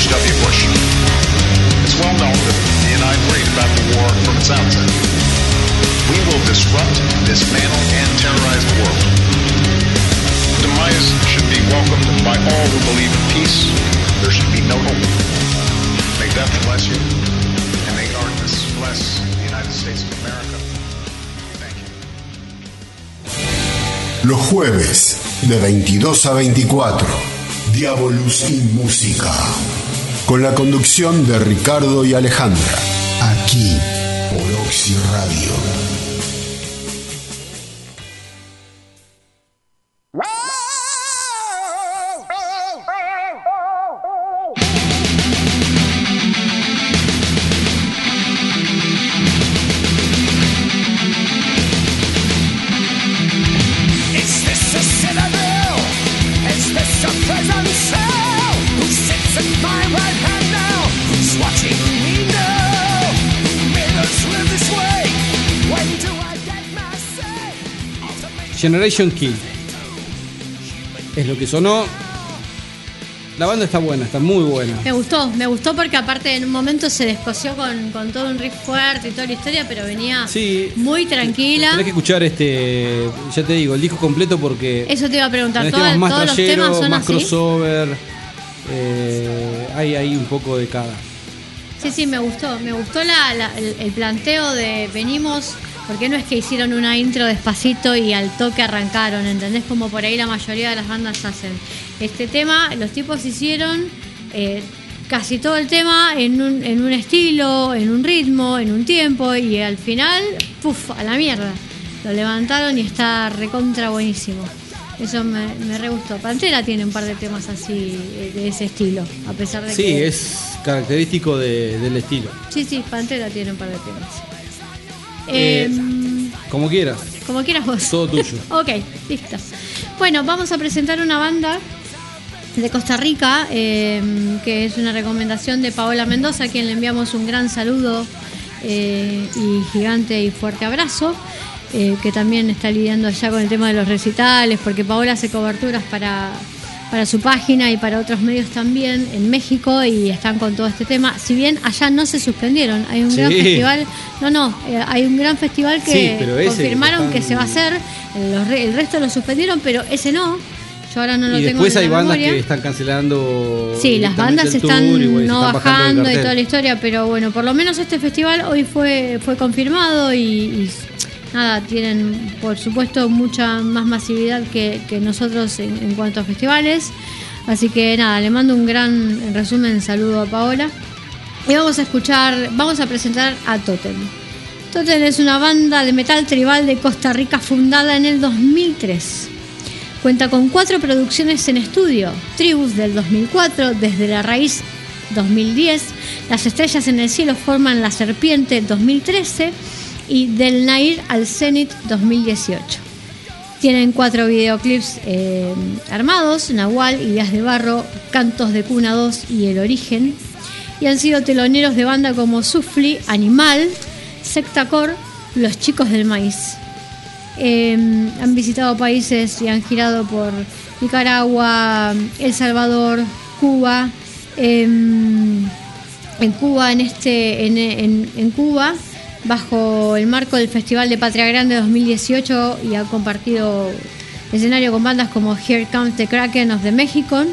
George W. Bush. It's well known that he and I agreed about the war from its outset. We will disrupt, dismantle, and terrorize the world. Demise should be welcomed by all who believe in peace. There should be no hope. May death bless you, and may darkness bless the United States of America. Thank you. Los jueves, de 22 a 24, Diabolus y Música. Con la conducción de Ricardo y Alejandra. Aquí, por Oxy Radio. Generation Kill es lo que sonó. La banda está buena, está muy buena. Me gustó porque aparte en un momento se descosió con todo un riff fuerte y toda la historia, pero venía muy tranquila. Tenés que escuchar ya te digo, el disco completo porque eso te iba a preguntar, temas más todos los temas son más así. Crossover, hay un poco de cada. Sí, me gustó el planteo de venimos. Porque no es que hicieron una intro despacito y al toque arrancaron, ¿entendés? Como por ahí la mayoría de las bandas hacen. Este tema, los tipos hicieron casi todo el tema en un estilo, en un ritmo, en un tiempo, y al final, ¡puf!, a la mierda. Lo levantaron y está recontra buenísimo. Eso me re gustó. Pantera tiene un par de temas así, de ese estilo, a pesar de que... Sí, es característico del estilo. Sí, Pantera tiene un par de temas. Como quieras. Como quieras vos. Todo tuyo. Ok, listo. Bueno, vamos a presentar una banda de Costa Rica, que es una recomendación de Paola Mendoza, a quien le enviamos un gran saludo y gigante y fuerte abrazo, que también está lidiando allá con el tema de los recitales, porque Paola hace coberturas para su página y para otros medios también en México, y están con todo este tema. Si bien allá no se suspendieron, hay un gran festival, hay un gran festival que confirmaron que se va a hacer, el resto lo suspendieron, pero ese no. Yo ahora no lo tengo en la memoria. Y después hay bandas que están cancelando. Sí, las bandas están no bajando y toda la historia, pero bueno, por lo menos este festival hoy fue confirmado y nada, tienen por supuesto mucha más masividad que nosotros en cuanto a festivales. Así que nada, le mando un gran, en resumen, saludo a Paola. Y vamos a presentar a Totem. Totem es una banda de metal tribal de Costa Rica fundada en el 2003. Cuenta con 4 producciones en estudio: Tribus del 2004, Desde la Raíz 2010, Las Estrellas en el Cielo Forman la Serpiente 2013 y Del Nair al Zenit 2018. Tienen 4 videoclips armados: Nahual, Ideas de Barro, Cantos de Cuna 2 y El Origen. Y han sido teloneros de banda como Sufli, Animal, Sectacor, Los Chicos del Maíz. Han visitado países y han girado por Nicaragua, El Salvador, Cuba. En Cuba, bajo el marco del Festival de Patria Grande 2018, y ha compartido escenario con bandas como Here Comes the Kraken of México,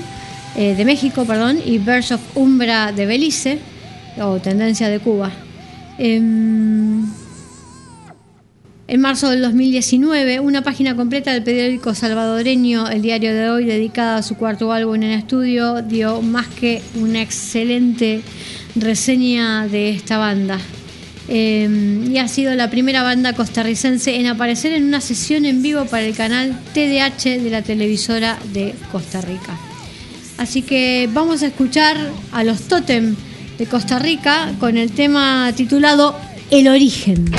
y Birds of Umbra de Belice, o Tendencia de Cuba. En marzo del 2019, una página completa del periódico salvadoreño El Diario de Hoy, dedicada a su 4º álbum en estudio, dio más que una excelente reseña de esta banda. Y ha sido la primera banda costarricense en aparecer en una sesión en vivo para el canal TDH de la televisora de Costa Rica. Así que vamos a escuchar a los Totem de Costa Rica con el tema titulado El Origen.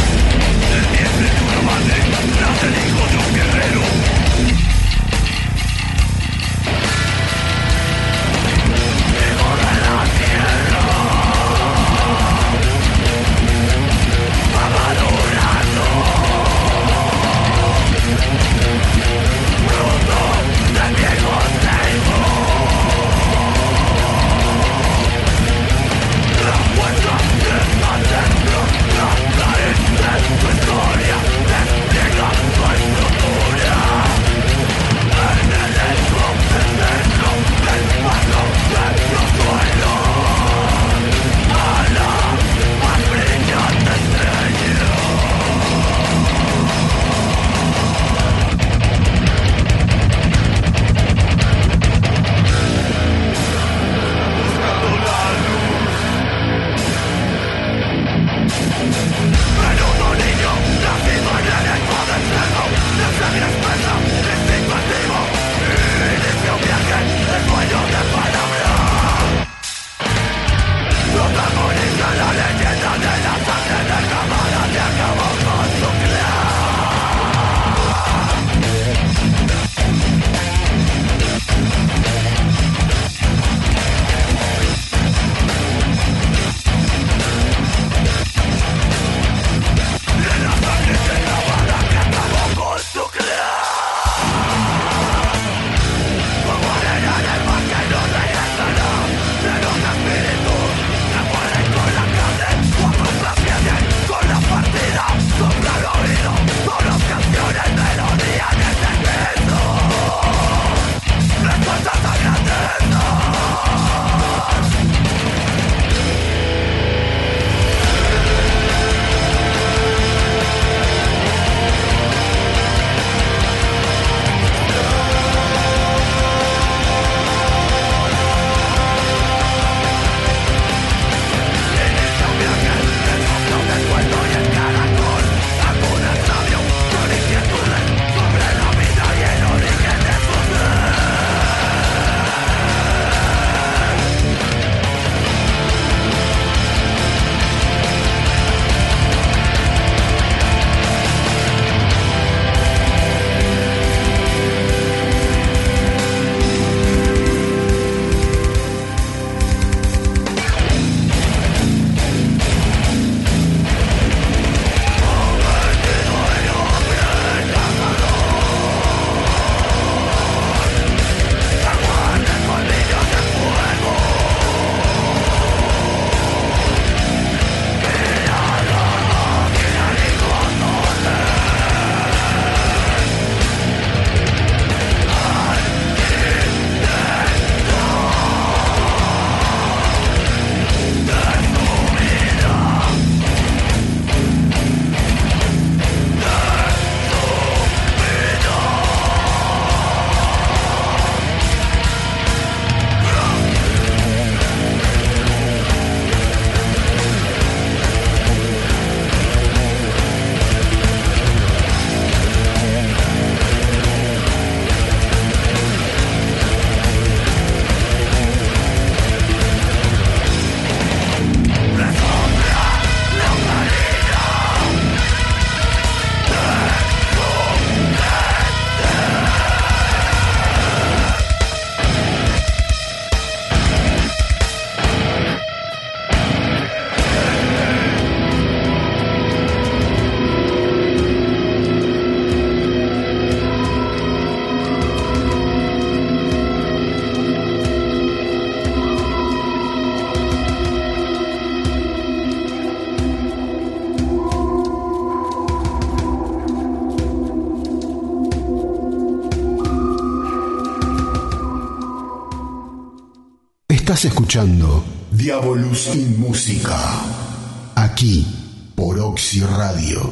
Estás escuchando Diabolus in Música, aquí por Oxy Radio.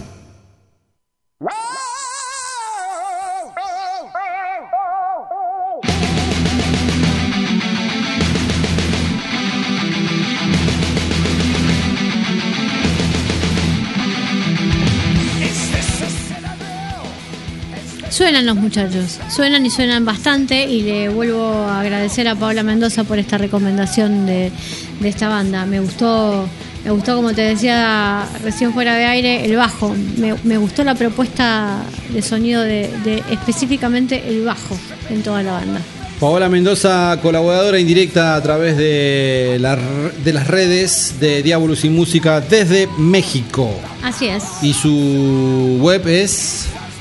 Suenan los muchachos, suenan y suenan bastante, y le vuelvo a agradecer a Paola Mendoza por esta recomendación de esta banda. Me gustó, como te decía recién fuera de aire, el bajo. Me gustó la propuesta de sonido de específicamente el bajo en toda la banda. Paola Mendoza, colaboradora indirecta a través de las redes de Diabolus in Música desde México. Así es. Y su web es...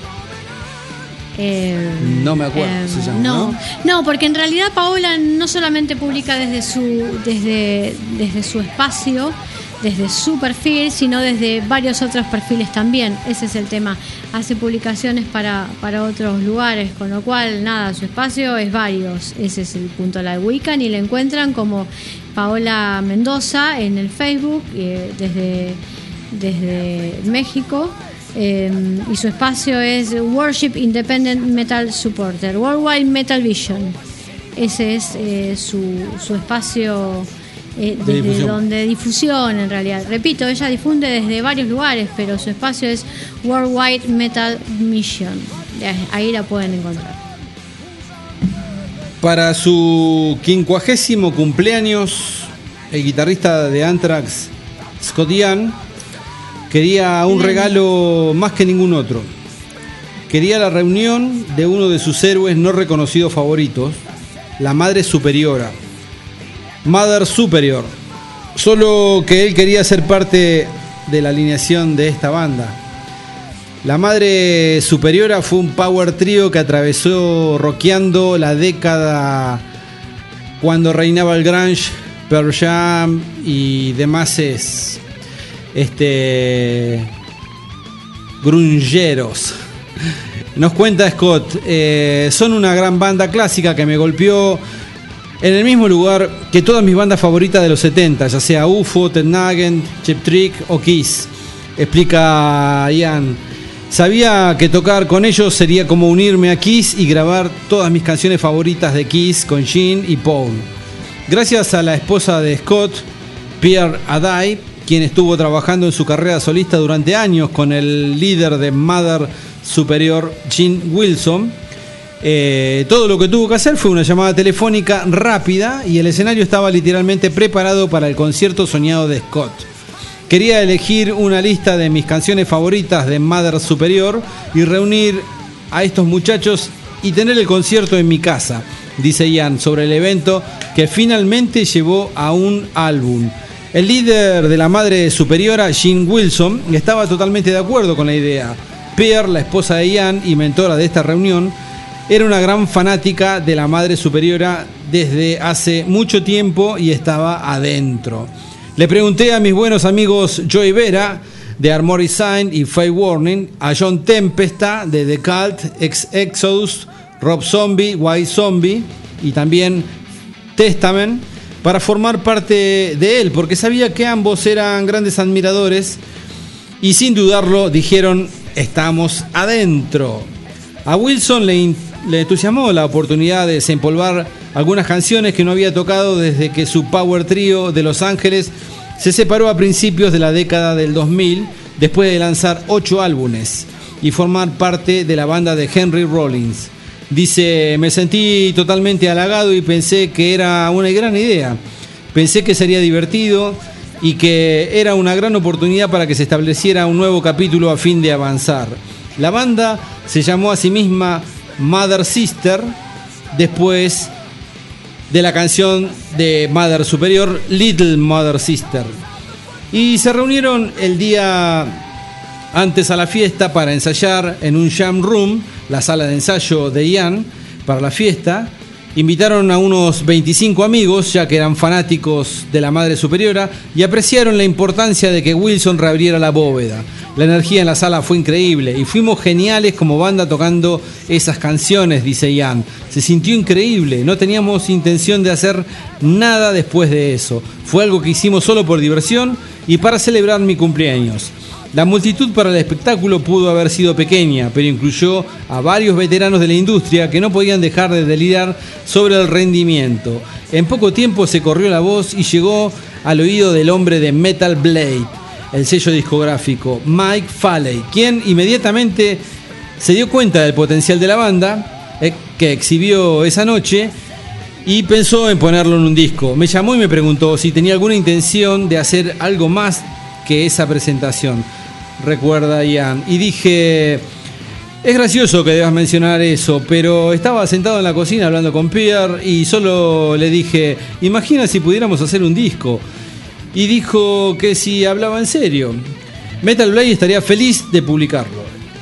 no me acuerdo, se llama, no, porque en realidad Paola no solamente publica desde su espacio, desde su perfil, sino desde varios otros perfiles también. Ese es el tema. Hace publicaciones para otros lugares, con lo cual, nada, su espacio es varios. Ese es el punto. La ubican y la encuentran como Paola Mendoza en el Facebook, desde México. Y su espacio es Worship Independent Metal Supporter, Worldwide Metal Vision. Ese es su espacio desde donde difusión, en realidad. Repito, ella difunde desde varios lugares, pero su espacio es Worldwide Metal Mission. Ahí la pueden encontrar. Para su 50º cumpleaños, el guitarrista de Anthrax, Scott Ian, quería un regalo más que ningún otro. Quería la reunión de uno de sus héroes no reconocidos favoritos, la Madre Superiora. Mother Superior. Solo que él quería ser parte de la alineación de esta banda. La Madre Superiora fue un power trío que atravesó rockeando la década cuando reinaba el grunge, Pearl Jam y demás grungeros. Nos cuenta Scott, son una gran banda clásica que me golpeó en el mismo lugar que todas mis bandas favoritas de los 70, ya sea UFO, Ted Nugent, Cheap Trick o Kiss. Explica Ian. Sabía que tocar con ellos sería como unirme a Kiss y grabar todas mis canciones favoritas de Kiss con Gene y Paul. Gracias a la esposa de Scott, Pierre Aday, quien estuvo trabajando en su carrera solista durante años con el líder de Mother Superior, Gene Wilson, todo lo que tuvo que hacer fue una llamada telefónica rápida y el escenario estaba literalmente preparado para el concierto soñado de Scott. Quería elegir una lista de mis canciones favoritas de Mother Superior y reunir a estos muchachos y tener el concierto en mi casa, dice Ian sobre el evento que finalmente llevó a un álbum. El líder de la Madre Superiora, Gene Wilson, estaba totalmente de acuerdo con la idea. Pierre, la esposa de Ian y mentora de esta reunión, era una gran fanática de la Madre Superiora desde hace mucho tiempo y estaba adentro. Le pregunté a mis buenos amigos Joey Vera, de Armored Saint y Faith Warning, a John Tempesta, de The Cult, Exodus, Rob Zombie, White Zombie y también Testament, para formar parte de él, porque sabía que ambos eran grandes admiradores y sin dudarlo dijeron, estamos adentro. A Wilson le entusiasmó la oportunidad de desempolvar algunas canciones que no había tocado desde que su power trío de Los Ángeles se separó a principios de la década del 2000, después de lanzar 8 álbumes y formar parte de la banda de Henry Rollins. Dice, me sentí totalmente halagado y pensé que era una gran idea. Pensé que sería divertido y que era una gran oportunidad para que se estableciera un nuevo capítulo a fin de avanzar. La banda se llamó a sí misma Mother Sister, después de la canción de Mother Superior, Little Mother Sister. Y se reunieron el día antes a la fiesta para ensayar en un jam room, la sala de ensayo de Ian, para la fiesta. Invitaron a unos 25 amigos, ya que eran fanáticos de la Madre Superiora, y apreciaron la importancia de que Wilson reabriera la bóveda. La energía en la sala fue increíble y fuimos geniales como banda tocando esas canciones, dice Ian. Se sintió increíble, no teníamos intención de hacer nada después de eso. Fue algo que hicimos solo por diversión y para celebrar mi cumpleaños. La multitud para el espectáculo pudo haber sido pequeña, pero incluyó a varios veteranos de la industria que no podían dejar de delirar sobre el rendimiento. En poco tiempo se corrió la voz y llegó al oído del hombre de Metal Blade, el sello discográfico, Mike Faley, quien inmediatamente se dio cuenta del potencial de la banda que exhibió esa noche y pensó en ponerlo en un disco. Me llamó y me preguntó si tenía alguna intención de hacer algo más que esa presentación, recuerda Ian. Y dije, es gracioso que debas mencionar eso, pero estaba sentado en la cocina hablando con Pierre y solo le dije, imagina si pudiéramos hacer un disco. Y dijo que si hablaba en serio. Metal Blade estaría feliz de publicarlo.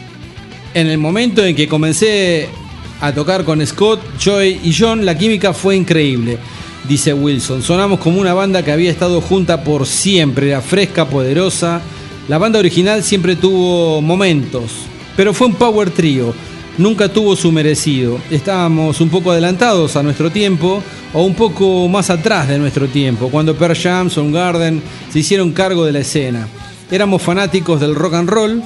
En el momento en que comencé a tocar con Scott, Joey y John, la química fue increíble, dice Wilson. Sonamos como una banda que había estado junta por siempre, era fresca, poderosa. La banda original siempre tuvo momentos, pero fue un power trio. Nunca tuvo su merecido. Estábamos un poco adelantados a nuestro tiempo o un poco más atrás de nuestro tiempo, cuando Pearl Jam, Soundgarden se hicieron cargo de la escena. Éramos fanáticos del rock and roll,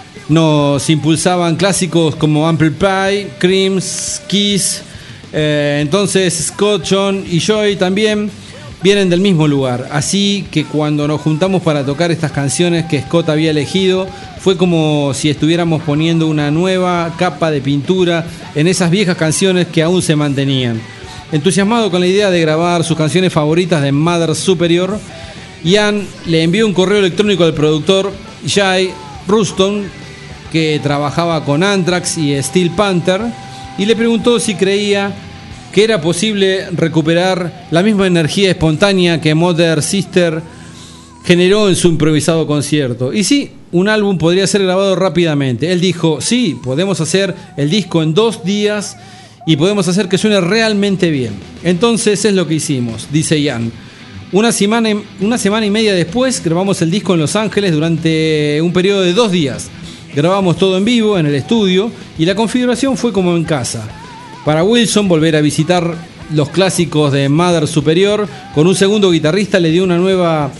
nos impulsaban clásicos como Apple Pie, Cream, Kiss. Entonces Scott, John y Joey también vienen del mismo lugar, así que cuando nos juntamos para tocar estas canciones que Scott había elegido, fue como si estuviéramos poniendo una nueva capa de pintura en esas viejas canciones que aún se mantenían. Entusiasmado con la idea de grabar sus canciones favoritas de Mother Superior, Ian le envió un correo electrónico al productor Jay Ruston, que trabajaba con Anthrax y Steel Panther, y le preguntó si creía que era posible recuperar la misma energía espontánea que Mother Sister generó en su improvisado concierto. Y sí, un álbum podría ser grabado rápidamente. Él dijo, sí, podemos hacer el disco en 2 días y podemos hacer que suene realmente bien. Entonces es lo que hicimos, dice Ian. Una semana y media después grabamos el disco en Los Ángeles durante un periodo de 2 días. Grabamos todo en vivo en el estudio y la configuración fue como en casa. Para Wilson, volver a visitar los clásicos de Mother Superior con un segundo guitarrista le dio una nueva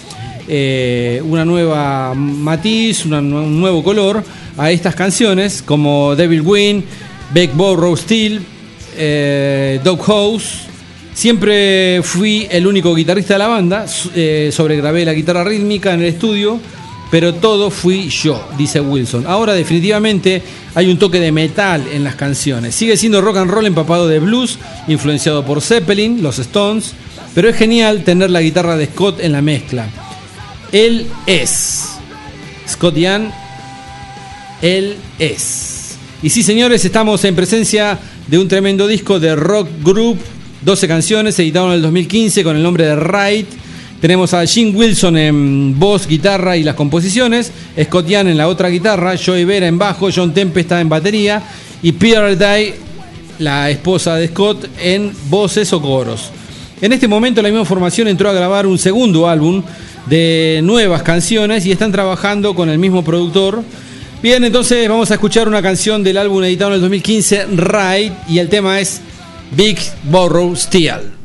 matiz, un nuevo color a estas canciones, como Devil Win, Beck Borrow Steel, Doghouse. Siempre fui el único guitarrista de la banda, sobregrabé la guitarra rítmica en el estudio, pero todo fui yo, dice Wilson. Ahora definitivamente hay un toque de metal en las canciones. Sigue siendo rock and roll empapado de blues, influenciado por Zeppelin, los Stones, pero es genial tener la guitarra de Scott en la mezcla. Él es Scott Ian, él es. Y sí, señores, estamos en presencia de un tremendo disco de rock group, 12 canciones, editado en el 2015 con el nombre de Ride. Tenemos a Jim Wilson en voz, guitarra y las composiciones, Scott Ian en la otra guitarra, Joey Vera en bajo, John Tempesta en batería y Pierre Day, la esposa de Scott, en voces o coros. En este momento la misma formación entró a grabar un segundo álbum de nuevas canciones y están trabajando con el mismo productor. Bien, entonces vamos a escuchar una canción del álbum editado en el 2015, Ride, y el tema es Big Borrow Steel.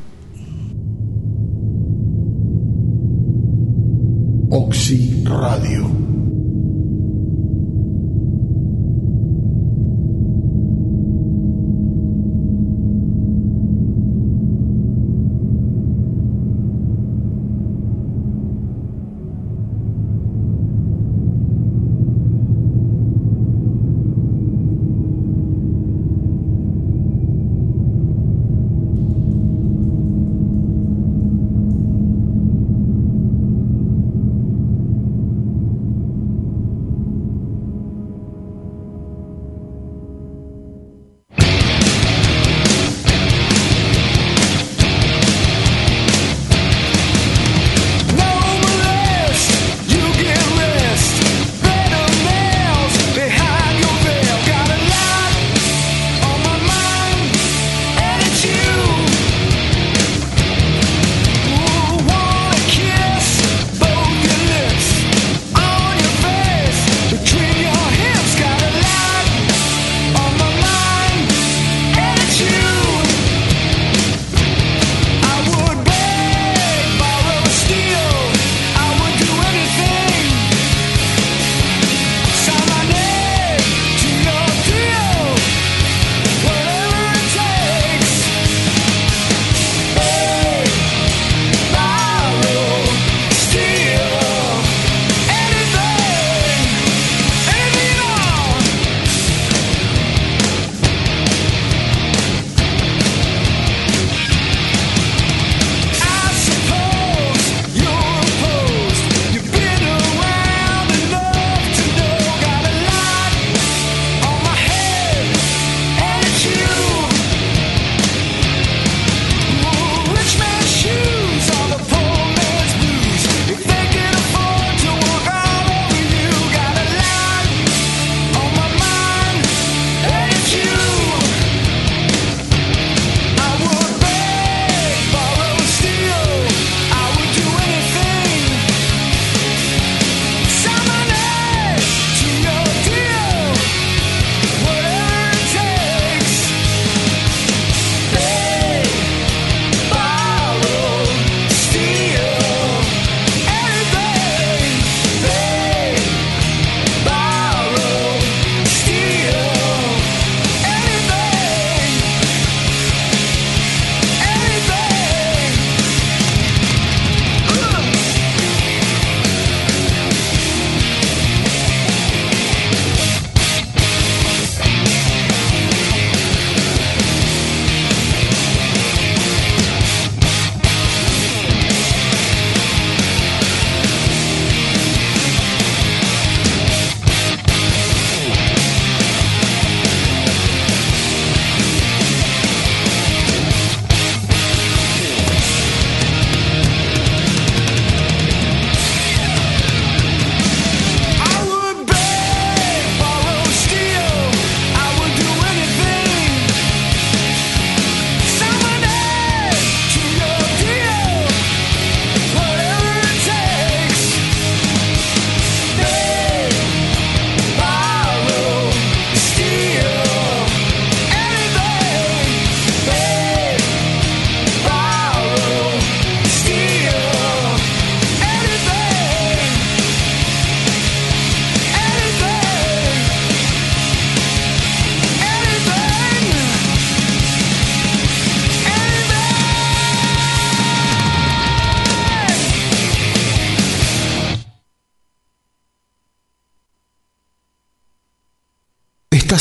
Oxy Radio.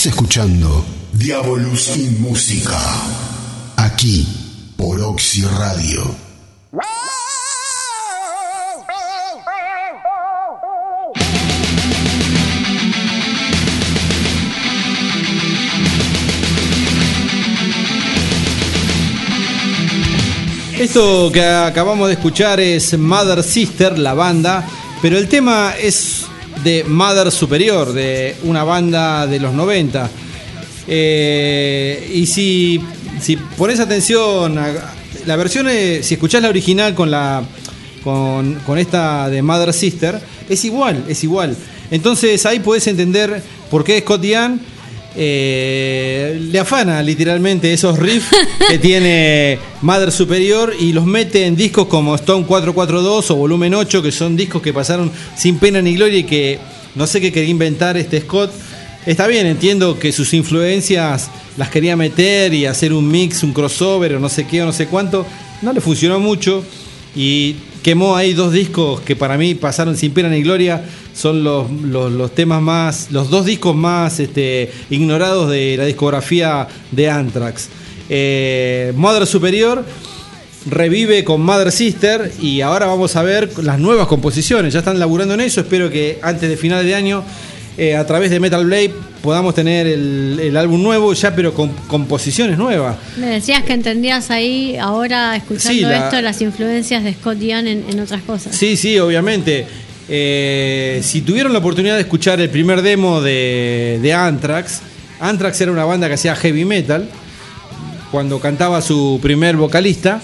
Estás escuchando Diabolus in Música, aquí por Oxy Radio. Esto que acabamos de escuchar es Mother Sister, la banda, pero el tema es de Mother Superior, de una banda de los 90. Y si pones atención a la versión, si escuchás la original con esta de Mother Sister, es igual. Entonces ahí podés entender por qué Scott Ian le afana literalmente esos riffs que tiene Mother Superior y los mete en discos como Stone 442 o Volumen 8, que son discos que pasaron sin pena ni gloria y que no sé qué quería inventar Scott. Está bien, entiendo que sus influencias las quería meter y hacer un mix, un crossover o no sé qué o no sé cuánto. No le funcionó mucho y quemó ahí dos discos que para mí pasaron sin pena ni gloria. Son los temas más, los dos discos más ignorados de la discografía de Anthrax. Mother Superior revive con Mother Sister y ahora vamos a ver las nuevas composiciones. Ya están laburando en eso. Espero que antes de final de año, a través de Metal Blade, podamos tener el álbum nuevo ya, pero con composiciones nuevas. Me decías que entendías ahí, ahora escuchando esto, las influencias de Scott Ian en otras cosas. Sí, obviamente. Si tuvieron la oportunidad de escuchar el primer demo de Anthrax era una banda que hacía heavy metal cuando cantaba su primer vocalista,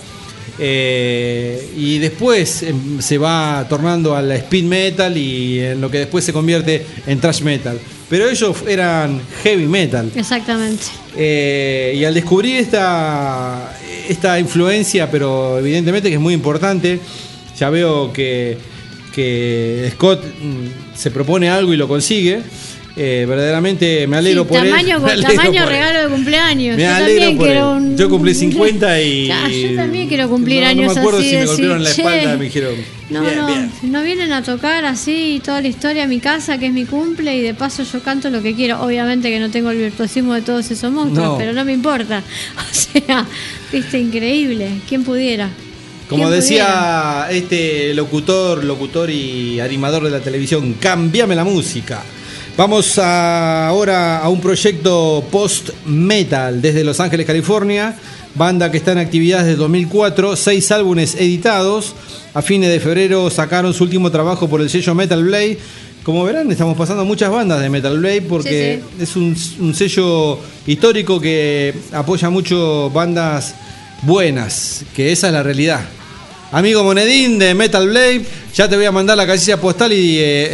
y después se va tornando a la speed metal y en lo que después se convierte en thrash metal, pero ellos eran heavy metal. Exactamente. Y al descubrir esta influencia, pero evidentemente que es muy importante, ya veo que Scott se propone algo y lo consigue. Verdaderamente me alegro por él. Tamaño regalo de cumpleaños. Me alegro por él. Yo cumplí 50 y... yo también quiero cumplir años así. No me acuerdo si me golpearon la espalda, me dijeron... No vienen a tocar así toda la historia a mi casa, que es mi cumple, y de paso yo canto lo que quiero. Obviamente que no tengo el virtuosismo de todos esos monstruos, pero no me importa. O sea, viste, increíble. ¿Quién pudiera? Como decía este locutor y animador de la televisión, cámbiame la música. Vamos ahora a un proyecto post-metal desde Los Ángeles, California. Banda que está en actividad desde 2004, 6 álbumes editados. A fines de febrero sacaron su último trabajo por el sello Metal Blade. Como verán, estamos pasando muchas bandas de Metal Blade porque es un sello histórico que apoya mucho bandas buenas, que esa es la realidad. Amigo Monedín de Metal Blade, ya te voy a mandar la casilla postal y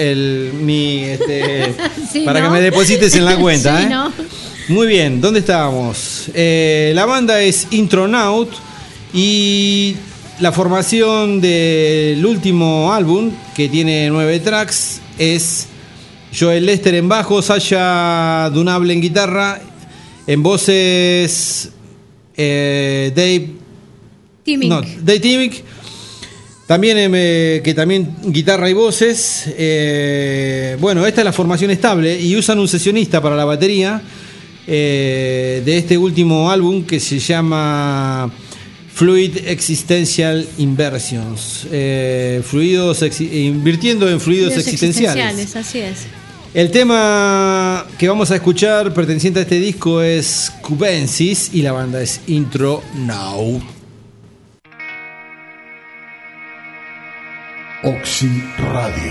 para que me deposites en la cuenta. Sí, ¿no? Muy bien, ¿dónde estábamos? La banda es Intronaut y la formación del último álbum, que tiene 9 tracks, es Joel Lester en bajo, Sasha Dunable en guitarra, en voces Dave Timic. También que también guitarra y voces. Bueno, esta es la formación estable y usan un sesionista para la batería de este último álbum que se llama Fluid Existential Inversions. Invirtiendo en fluidos existenciales. Así es. El tema que vamos a escuchar perteneciente a este disco es Cubensis y la banda es Intronaut. Oxy Radio.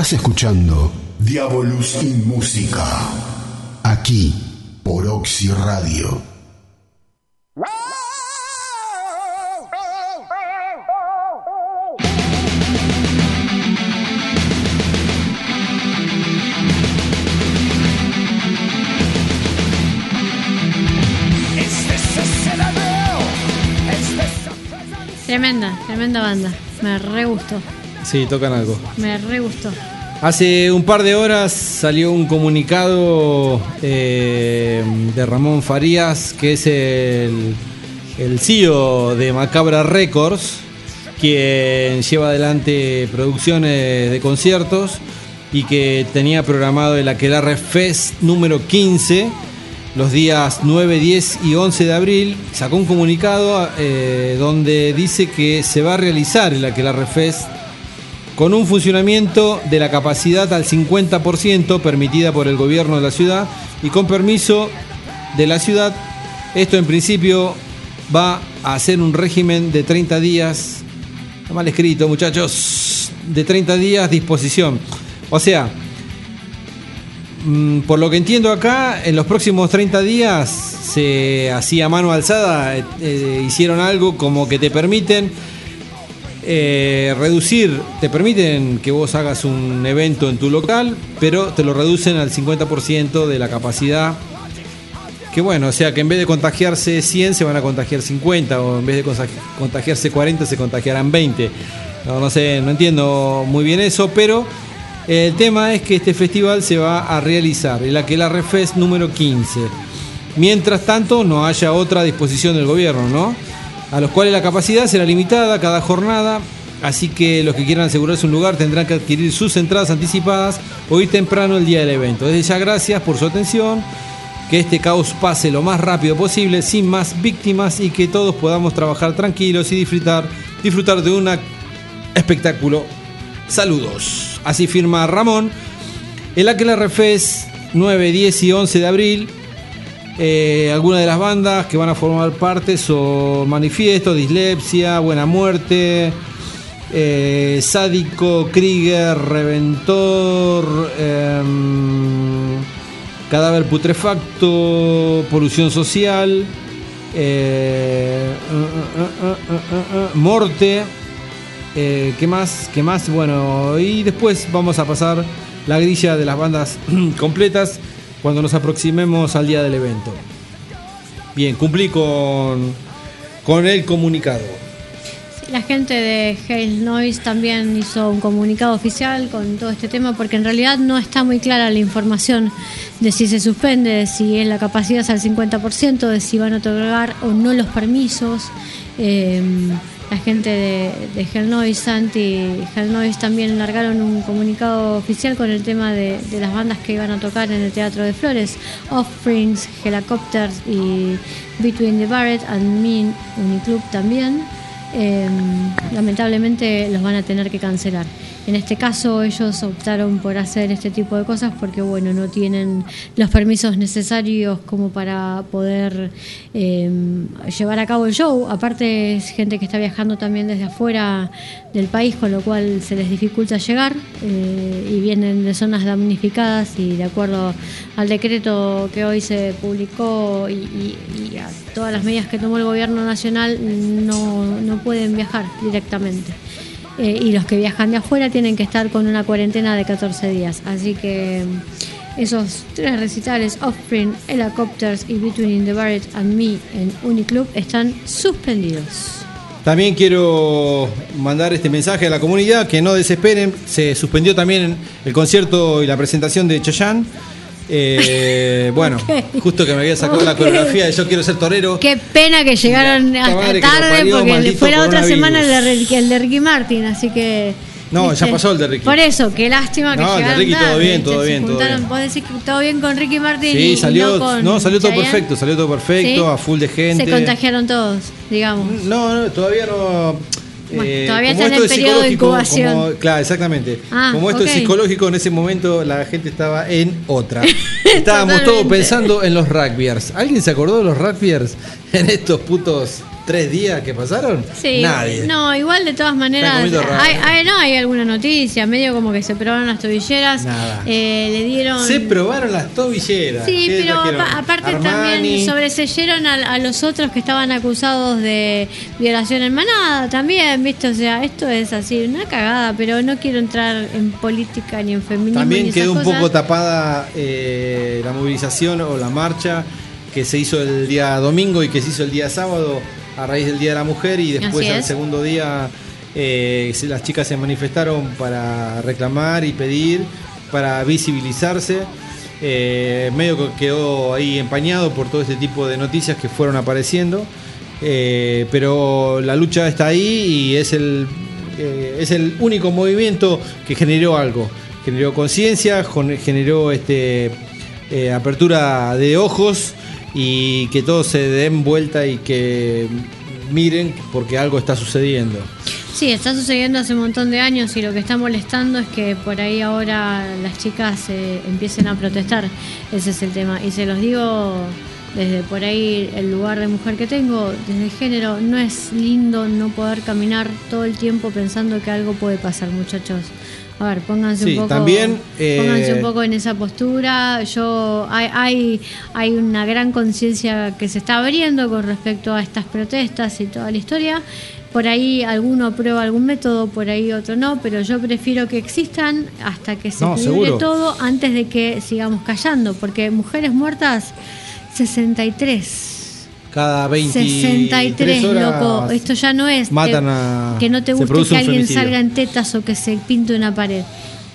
Estás escuchando Diabolus in Música, aquí por Oxy Radio. Tremenda banda. Me re gustó. Sí, tocan algo. Me re gustó. Hace un par de horas salió un comunicado de Ramón Farías, que es el CEO de Macabra Records, quien lleva adelante producciones de conciertos y que tenía programado el Aquelarre Fest número 15 los días 9, 10 y 11 de abril. Sacó un comunicado donde dice que se va a realizar el Aquelarre Fest con un funcionamiento de la capacidad al 50% permitida por el gobierno de la ciudad y con permiso de la ciudad. Esto en principio va a ser un régimen de 30 días, está mal escrito muchachos, de 30 días disposición. O sea, por lo que entiendo acá, en los próximos 30 días se hacía mano alzada, hicieron algo como que te permiten reducir, te permiten que vos hagas un evento en tu local, pero te lo reducen al 50% de la capacidad. Que bueno, o sea que en vez de contagiarse 100 se van a contagiar 50, o en vez de contagiarse 40 se contagiarán 20. No sé, no entiendo muy bien eso, pero el tema es que este festival se va a realizar, el Aquelarre Fest número 15. Mientras tanto, no haya otra disposición del gobierno, ¿no? A los cuales la capacidad será limitada cada jornada, así que los que quieran asegurarse un lugar tendrán que adquirir sus entradas anticipadas o ir temprano el día del evento. Desde ya, gracias por su atención, que este caos pase lo más rápido posible, sin más víctimas, y que todos podamos trabajar tranquilos y disfrutar de un espectáculo. Saludos. Así firma Ramón. El Aquelarre Fest 9, 10 y 11 de abril. Algunas de las bandas que van a formar parte son Manifiesto, Dislexia, Buena Muerte, Sádico, Krieger, Reventor, Cadáver Putrefacto, Polución Social, Morte. ¿Qué más? Bueno, y después vamos a pasar la grilla de las bandas completas cuando nos aproximemos al día del evento. Bien, cumplí con el comunicado. La gente de Hail Noise también hizo un comunicado oficial con todo este tema, porque en realidad no está muy clara la información de si se suspende, de si es la capacidad es al 50%, de si van a otorgar o no los permisos. La gente de Hail Noise, Santi y Hail Noise también largaron un comunicado oficial con el tema de las bandas que iban a tocar en el Teatro de Flores: Offsprings, Helicopters y Between the Barrett and Me Uniclub también. Lamentablemente los van a tener que cancelar. En este caso ellos optaron por hacer este tipo de cosas porque bueno, no tienen los permisos necesarios como para poder llevar a cabo el show. Aparte es gente que está viajando también desde afuera del país, con lo cual se les dificulta llegar, y vienen de zonas damnificadas, y de acuerdo al decreto que hoy se publicó y a todas las medidas que tomó el gobierno nacional, no pueden viajar directamente. Y los que viajan de afuera tienen que estar con una cuarentena de 14 días. Así que esos 3 recitales, Offspring, Helicopters y Between the Barrett and Me en Uniclub, están suspendidos. También quiero mandar este mensaje a la comunidad, que no desesperen. Se suspendió también el concierto y la presentación de Chayanne. Bueno, justo que me había sacado la coreografía de Yo Quiero Ser Torero. Qué pena que llegaron hasta tarde, porque fue la otra semana el de Ricky Martin, así que... No, ¿viste? ya pasó el de Ricky. Por eso, qué lástima que llegaron el de Ricky tarde. todo bien. ¿Vos decís que todo bien con Ricky Martin? Sí, y salió, salió todo perfecto, ¿sí? A full de gente. Se contagiaron todos, digamos. No, todavía no. Bueno, todavía están en periodo de incubación. Claro, exactamente. Como esto es psicológico, en ese momento la gente estaba en otra. Estábamos todos pensando en los rugbyers. ¿Alguien se acordó de los rugbyers en estos putos 3 días que pasaron? Sí, nadie. No, igual de todas maneras hay alguna noticia, medio como que se probaron las tobilleras. Nada. Le dieron... Se probaron las tobilleras. Sí, pero aparte Armani. también sobreseyeron a los otros que estaban acusados de violación en manada también, ¿viste? O sea, esto es así, una cagada, pero no quiero entrar en política ni en feminismo. También ni esas quedó un cosas. poco tapada la movilización o la marcha que se hizo el día domingo y que se hizo el día sábado a raíz del Día de la Mujer, y después Así al es. segundo día las chicas se manifestaron para reclamar y pedir, para visibilizarse. Medio que quedó ahí empañado por todo este tipo de noticias que fueron apareciendo, pero la lucha está ahí y es el único movimiento que generó algo, generó conciencia, generó apertura de ojos y que todos se den vuelta y que miren porque algo está sucediendo. Sí, está sucediendo hace un montón de años, y lo que está molestando es que por ahí ahora las chicas empiecen a protestar. Ese es el tema, y se los digo desde por ahí el lugar de mujer que tengo, desde el género. No es lindo no poder caminar todo el tiempo pensando que algo puede pasar, muchachos. A ver, pónganse Sí, un poco, también, pónganse un poco en esa postura. Hay una gran conciencia que se está abriendo con respecto a estas protestas y toda la historia. Por ahí alguno aprueba algún método, por ahí otro no, pero yo prefiero que existan hasta que se equilibre seguro. todo, antes de que sigamos callando, porque mujeres muertas, 63. Cada 23 63, horas loco. Esto ya no es matan a- que no te se guste produce que un alguien femicidio. salga en tetas o que se pinte una pared.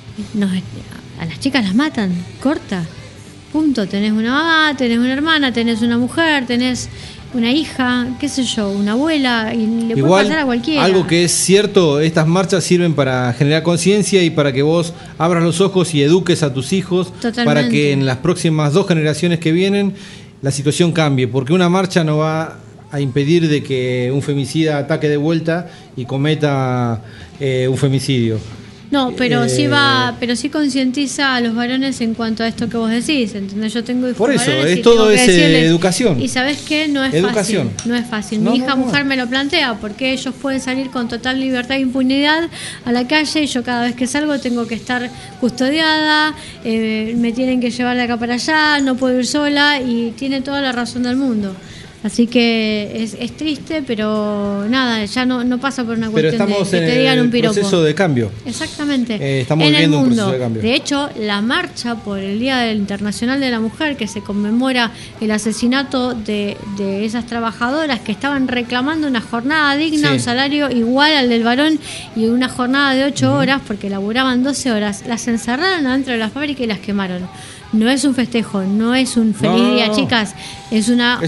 A las chicas las matan, corta. Punto. Tenés una mamá, tenés una hermana, tenés una mujer, tenés una hija, qué sé yo, una abuela, y le puede Igual, pasar a cualquiera. algo que es cierto, estas marchas sirven para generar conciencia y para que vos abras los ojos y eduques a tus hijos. Totalmente. Para que en las próximas 2 generaciones que vienen la situación cambie, porque una marcha no va a impedir de que un femicida ataque de vuelta y cometa un femicidio. No, pero sí concientiza a los varones en cuanto a esto que vos decís, ¿entendés? Yo tengo hijos Por eso, varones es y todo tengo que es, decirles, educación. Y ¿sabés qué? No es Educación. fácil. No es fácil. No, Mi hija no. mujer me lo plantea, porque ellos pueden salir con total libertad e impunidad a la calle, y yo cada vez que salgo tengo que estar custodiada, me tienen que llevar de acá para allá, no puedo ir sola, y tiene toda la razón del mundo. Así que es triste, pero nada, ya no pasa por una Pero cuestión de estamos que en te digan un el piropo. proceso de cambio. Exactamente. Estamos en el viviendo un mundo. proceso de cambio. De hecho, la marcha por el Día Internacional de la Mujer, que se conmemora el asesinato de esas trabajadoras que estaban reclamando una jornada digna, Sí. un salario igual al del varón, y una jornada de 8 horas, porque laburaban 12 horas, las encerraron adentro de la fábrica y las quemaron. No es un festejo, no es un feliz No, día, no. chicas. Es una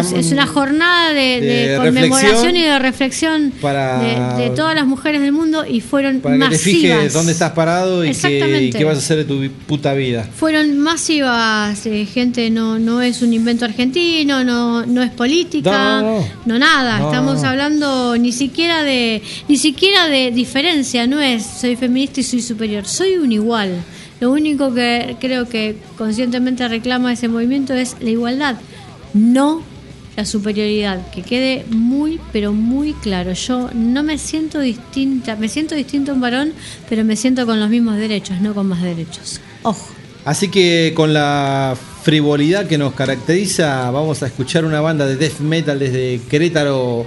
jornada de de conmemoración reflexión y de reflexión para- de todas las mujeres del mundo, y fueron Para que masivas. te fijes dónde estás parado y Exactamente. qué vas a hacer de tu puta vida. Fueron masivas, gente, no es un invento argentino, no es política, No. nada. No, Estamos no. hablando ni siquiera de diferencia. No es soy feminista y soy superior, soy un igual. Lo único que creo que conscientemente reclama ese movimiento es la igualdad, no la superioridad. Que quede muy, pero muy claro. Yo no me siento distinta, me siento distinto a un varón, pero me siento con los mismos derechos, no con más derechos. Ojo. Así que con la frivolidad que nos caracteriza, vamos a escuchar una banda de death metal desde Querétaro,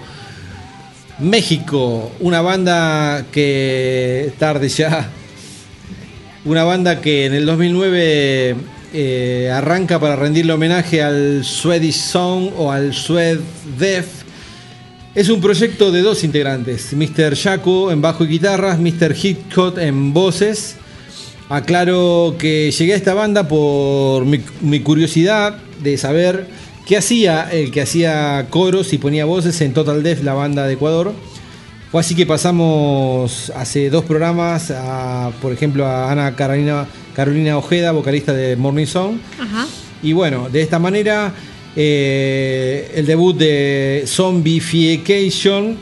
México. Una banda que tarde ya. Una banda que en el 2009 arranca para rendirle homenaje al Swedish Song o al Swed Death. Es un proyecto de 2 integrantes, Mr. Jaco en bajo y guitarras, Mr. Hitchcock en voces. Aclaro que llegué a esta banda por mi curiosidad de saber qué hacía el que hacía coros y ponía voces en Total Death, la banda de Ecuador. Fue así que pasamos hace 2 programas, por ejemplo, a Ana Carolina Ojeda, vocalista de Morning Song. Ajá. Y bueno, de esta manera el debut de Zombification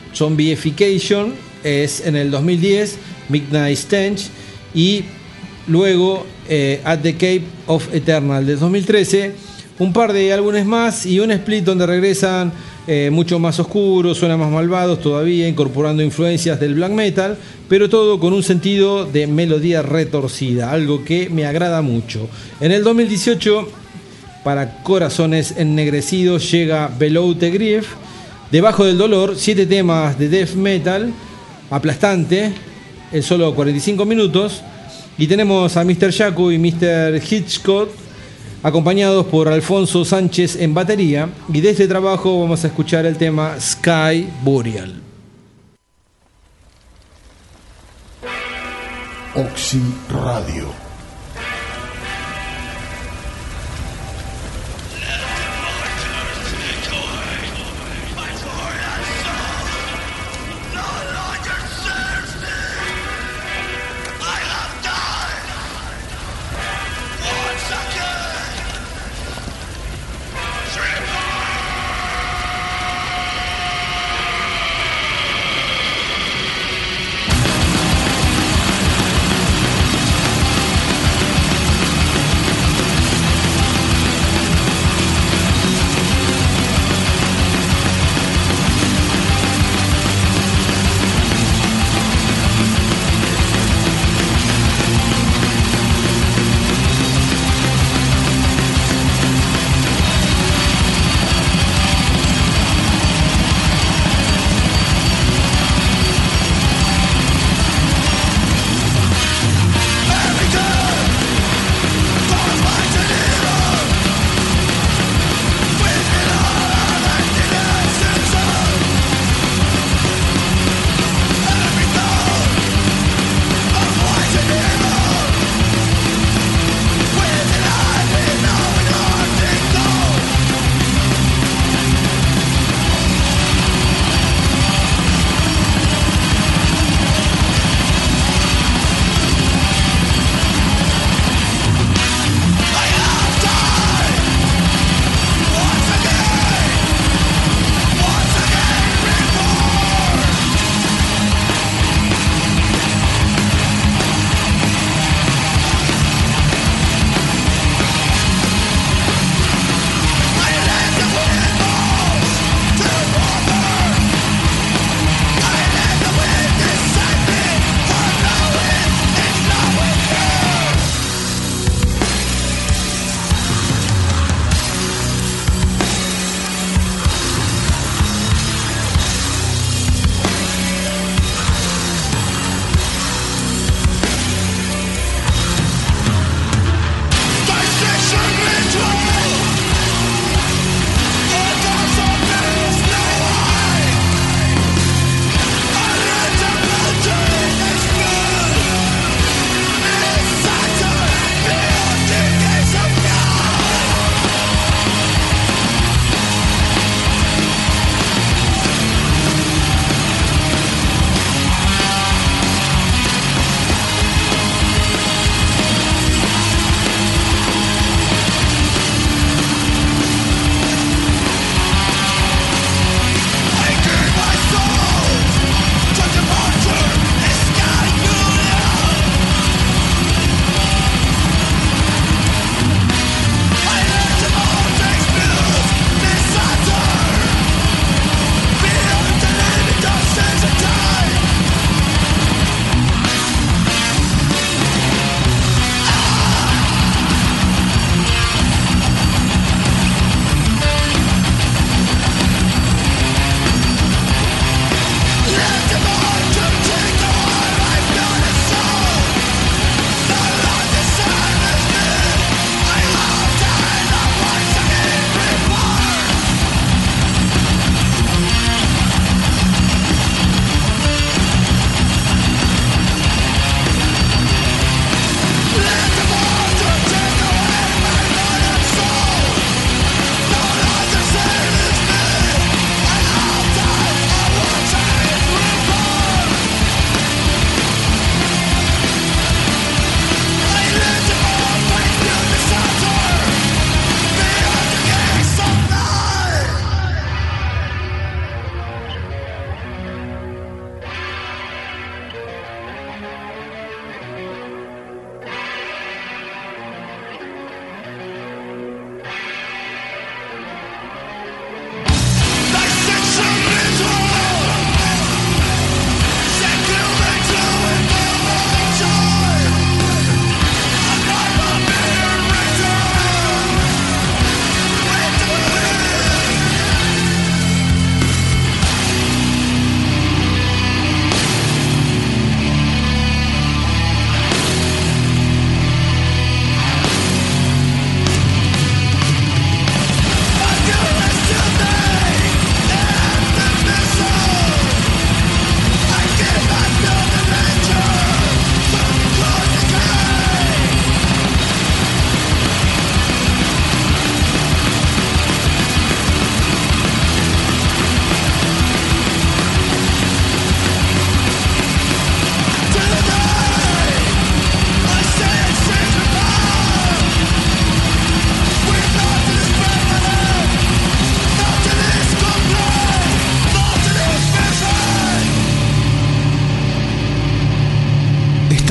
es en el 2010, Midnight Stench, y luego At the Cape of Eternal del 2013, un par de álbumes más y un split donde regresan mucho más oscuros, suenan más malvados todavía, incorporando influencias del black metal, pero todo con un sentido de melodía retorcida, algo que me agrada mucho. En el 2018, para corazones ennegrecidos, llega Below the Grief, Debajo del Dolor, 7 temas de death metal, aplastante, en solo 45 minutos, y tenemos a Mr. Yaku y Mr. Hitchcock, acompañados por Alfonso Sánchez en batería, y de este trabajo vamos a escuchar el tema Sky Burial. Oxy Radio.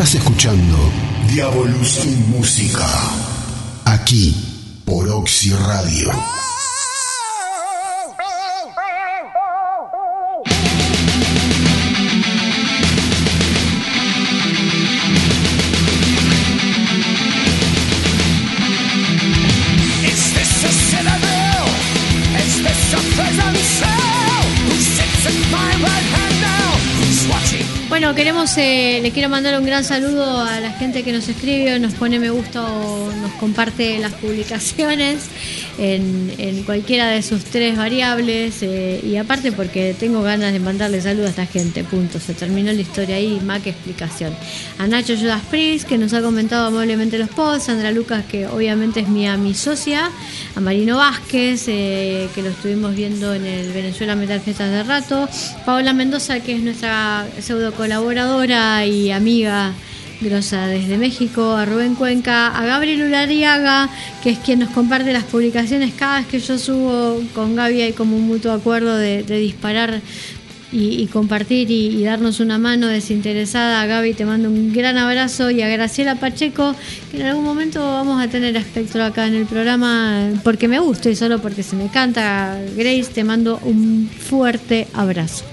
Estás escuchando Diabolus in Música, aquí por Oxy Radio. Bueno, le quiero mandar un gran saludo a la gente que nos escribe, nos pone me gusta o nos comparte las publicaciones en cualquiera de sus 3 variables, y aparte porque tengo ganas de mandarle saludos a esta gente, punto, se terminó la historia ahí, más que explicación. A Nacho Judas Priest, que nos ha comentado amablemente los posts, Sandra Lucas, que obviamente es mi socia, a Marino Vázquez, que lo estuvimos viendo en el Venezuela Metal Fest hace rato, Paola Mendoza, que es nuestra pseudo colaboradora y amiga grosa desde México, a Rubén Cuenca, a Gabriel Ulariaga, que es quien nos comparte las publicaciones cada vez que yo subo. Con Gaby hay como un mutuo acuerdo de disparar y compartir y darnos una mano desinteresada. A Gaby te mando un gran abrazo, y a Graciela Pacheco, que en algún momento vamos a tener a Espectro acá en el programa, porque me gusta y solo porque se me canta. Grace, te mando un fuerte abrazo.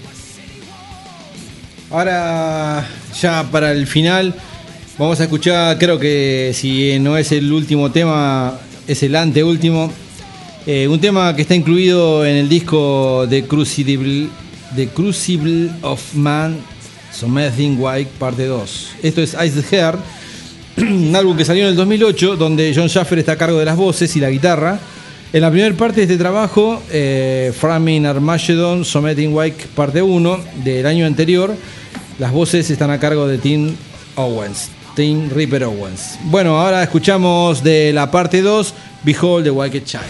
Ahora, ya para el final, vamos a escuchar, creo que si no es el último tema, es el anteúltimo, un tema que está incluido en el disco The Crucible of Man, Something White, parte 2. Esto es Ice the Heart, un álbum que salió en el 2008, donde John Schaffer está a cargo de las voces y la guitarra. En la primera parte de este trabajo, Framing Armageddon, Something White, parte 1, del año anterior, las voces están a cargo de Tim Ripper Owens. Bueno, ahora escuchamos de la parte 2, Behold the Wicked Child.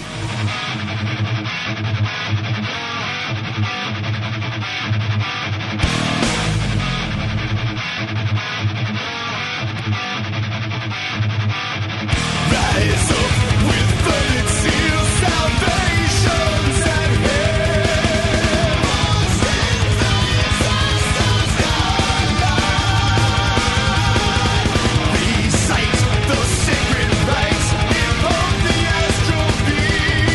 Sight, the sacred rites, invoke the astral being.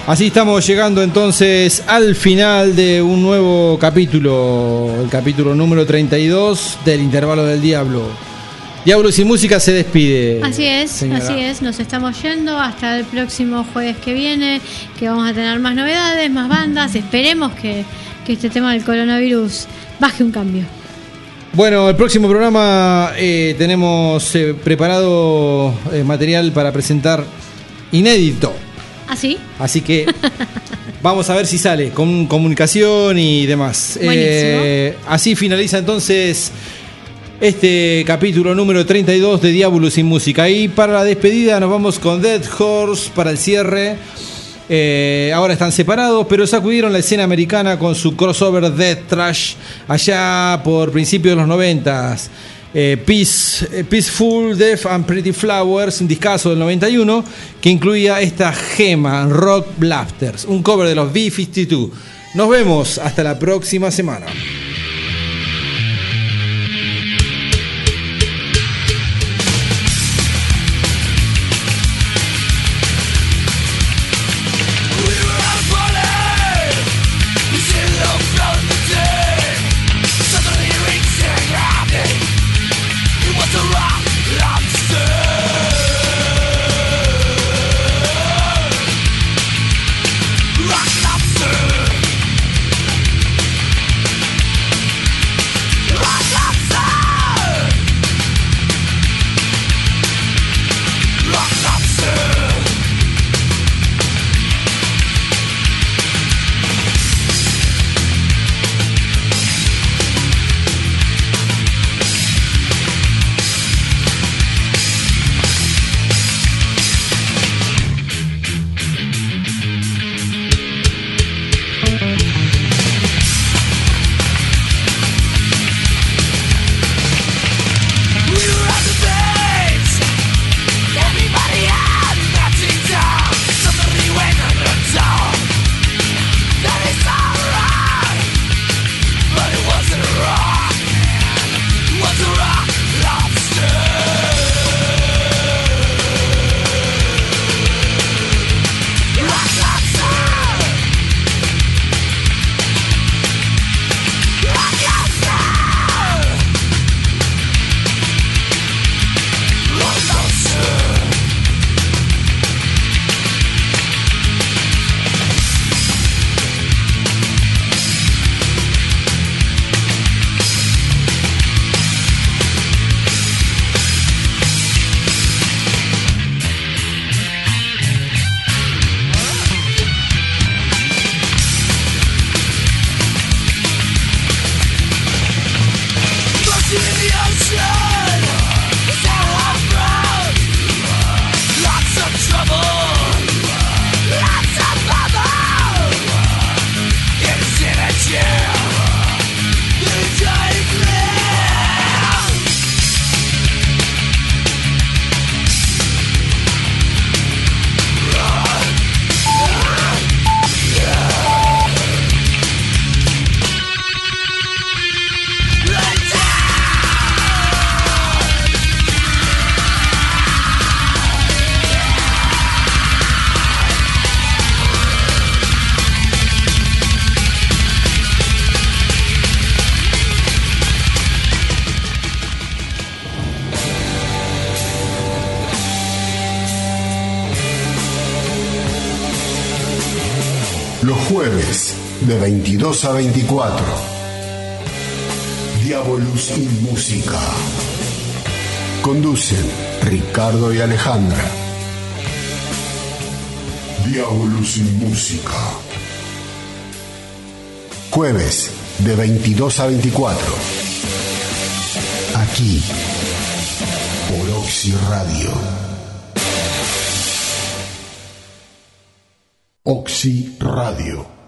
Así estamos llegando entonces al final de un nuevo capítulo, el capítulo número 32 del Intervalo del Diablo. Diablos y Música se despide. Así es, señora. así es. Nos estamos yendo hasta el próximo jueves que viene, que vamos a tener más novedades, más bandas. Esperemos que este tema del coronavirus baje un cambio. Bueno, el próximo programa tenemos preparado material para presentar inédito. ¿Ah, sí? Así que vamos a ver si sale con comunicación y demás. Así finaliza entonces este capítulo número 32 de Diabolus y Música. Y para la despedida nos vamos con Dead Horse para el cierre. Ahora están separados, pero sacudieron la escena americana con su crossover Death Trash allá por principios de los 90s. Peaceful Death and Pretty Flowers, un discazo del 91 que incluía esta gema, Rock Blasters, un cover de los B-52. Nos vemos hasta la próxima semana. Los jueves de 22 a 24. Diabolus y Música. Conducen Ricardo y Alejandra. Diabolus y Música. Jueves de 22 a 24. Aquí, por Oxy Radio. Oxy Radio.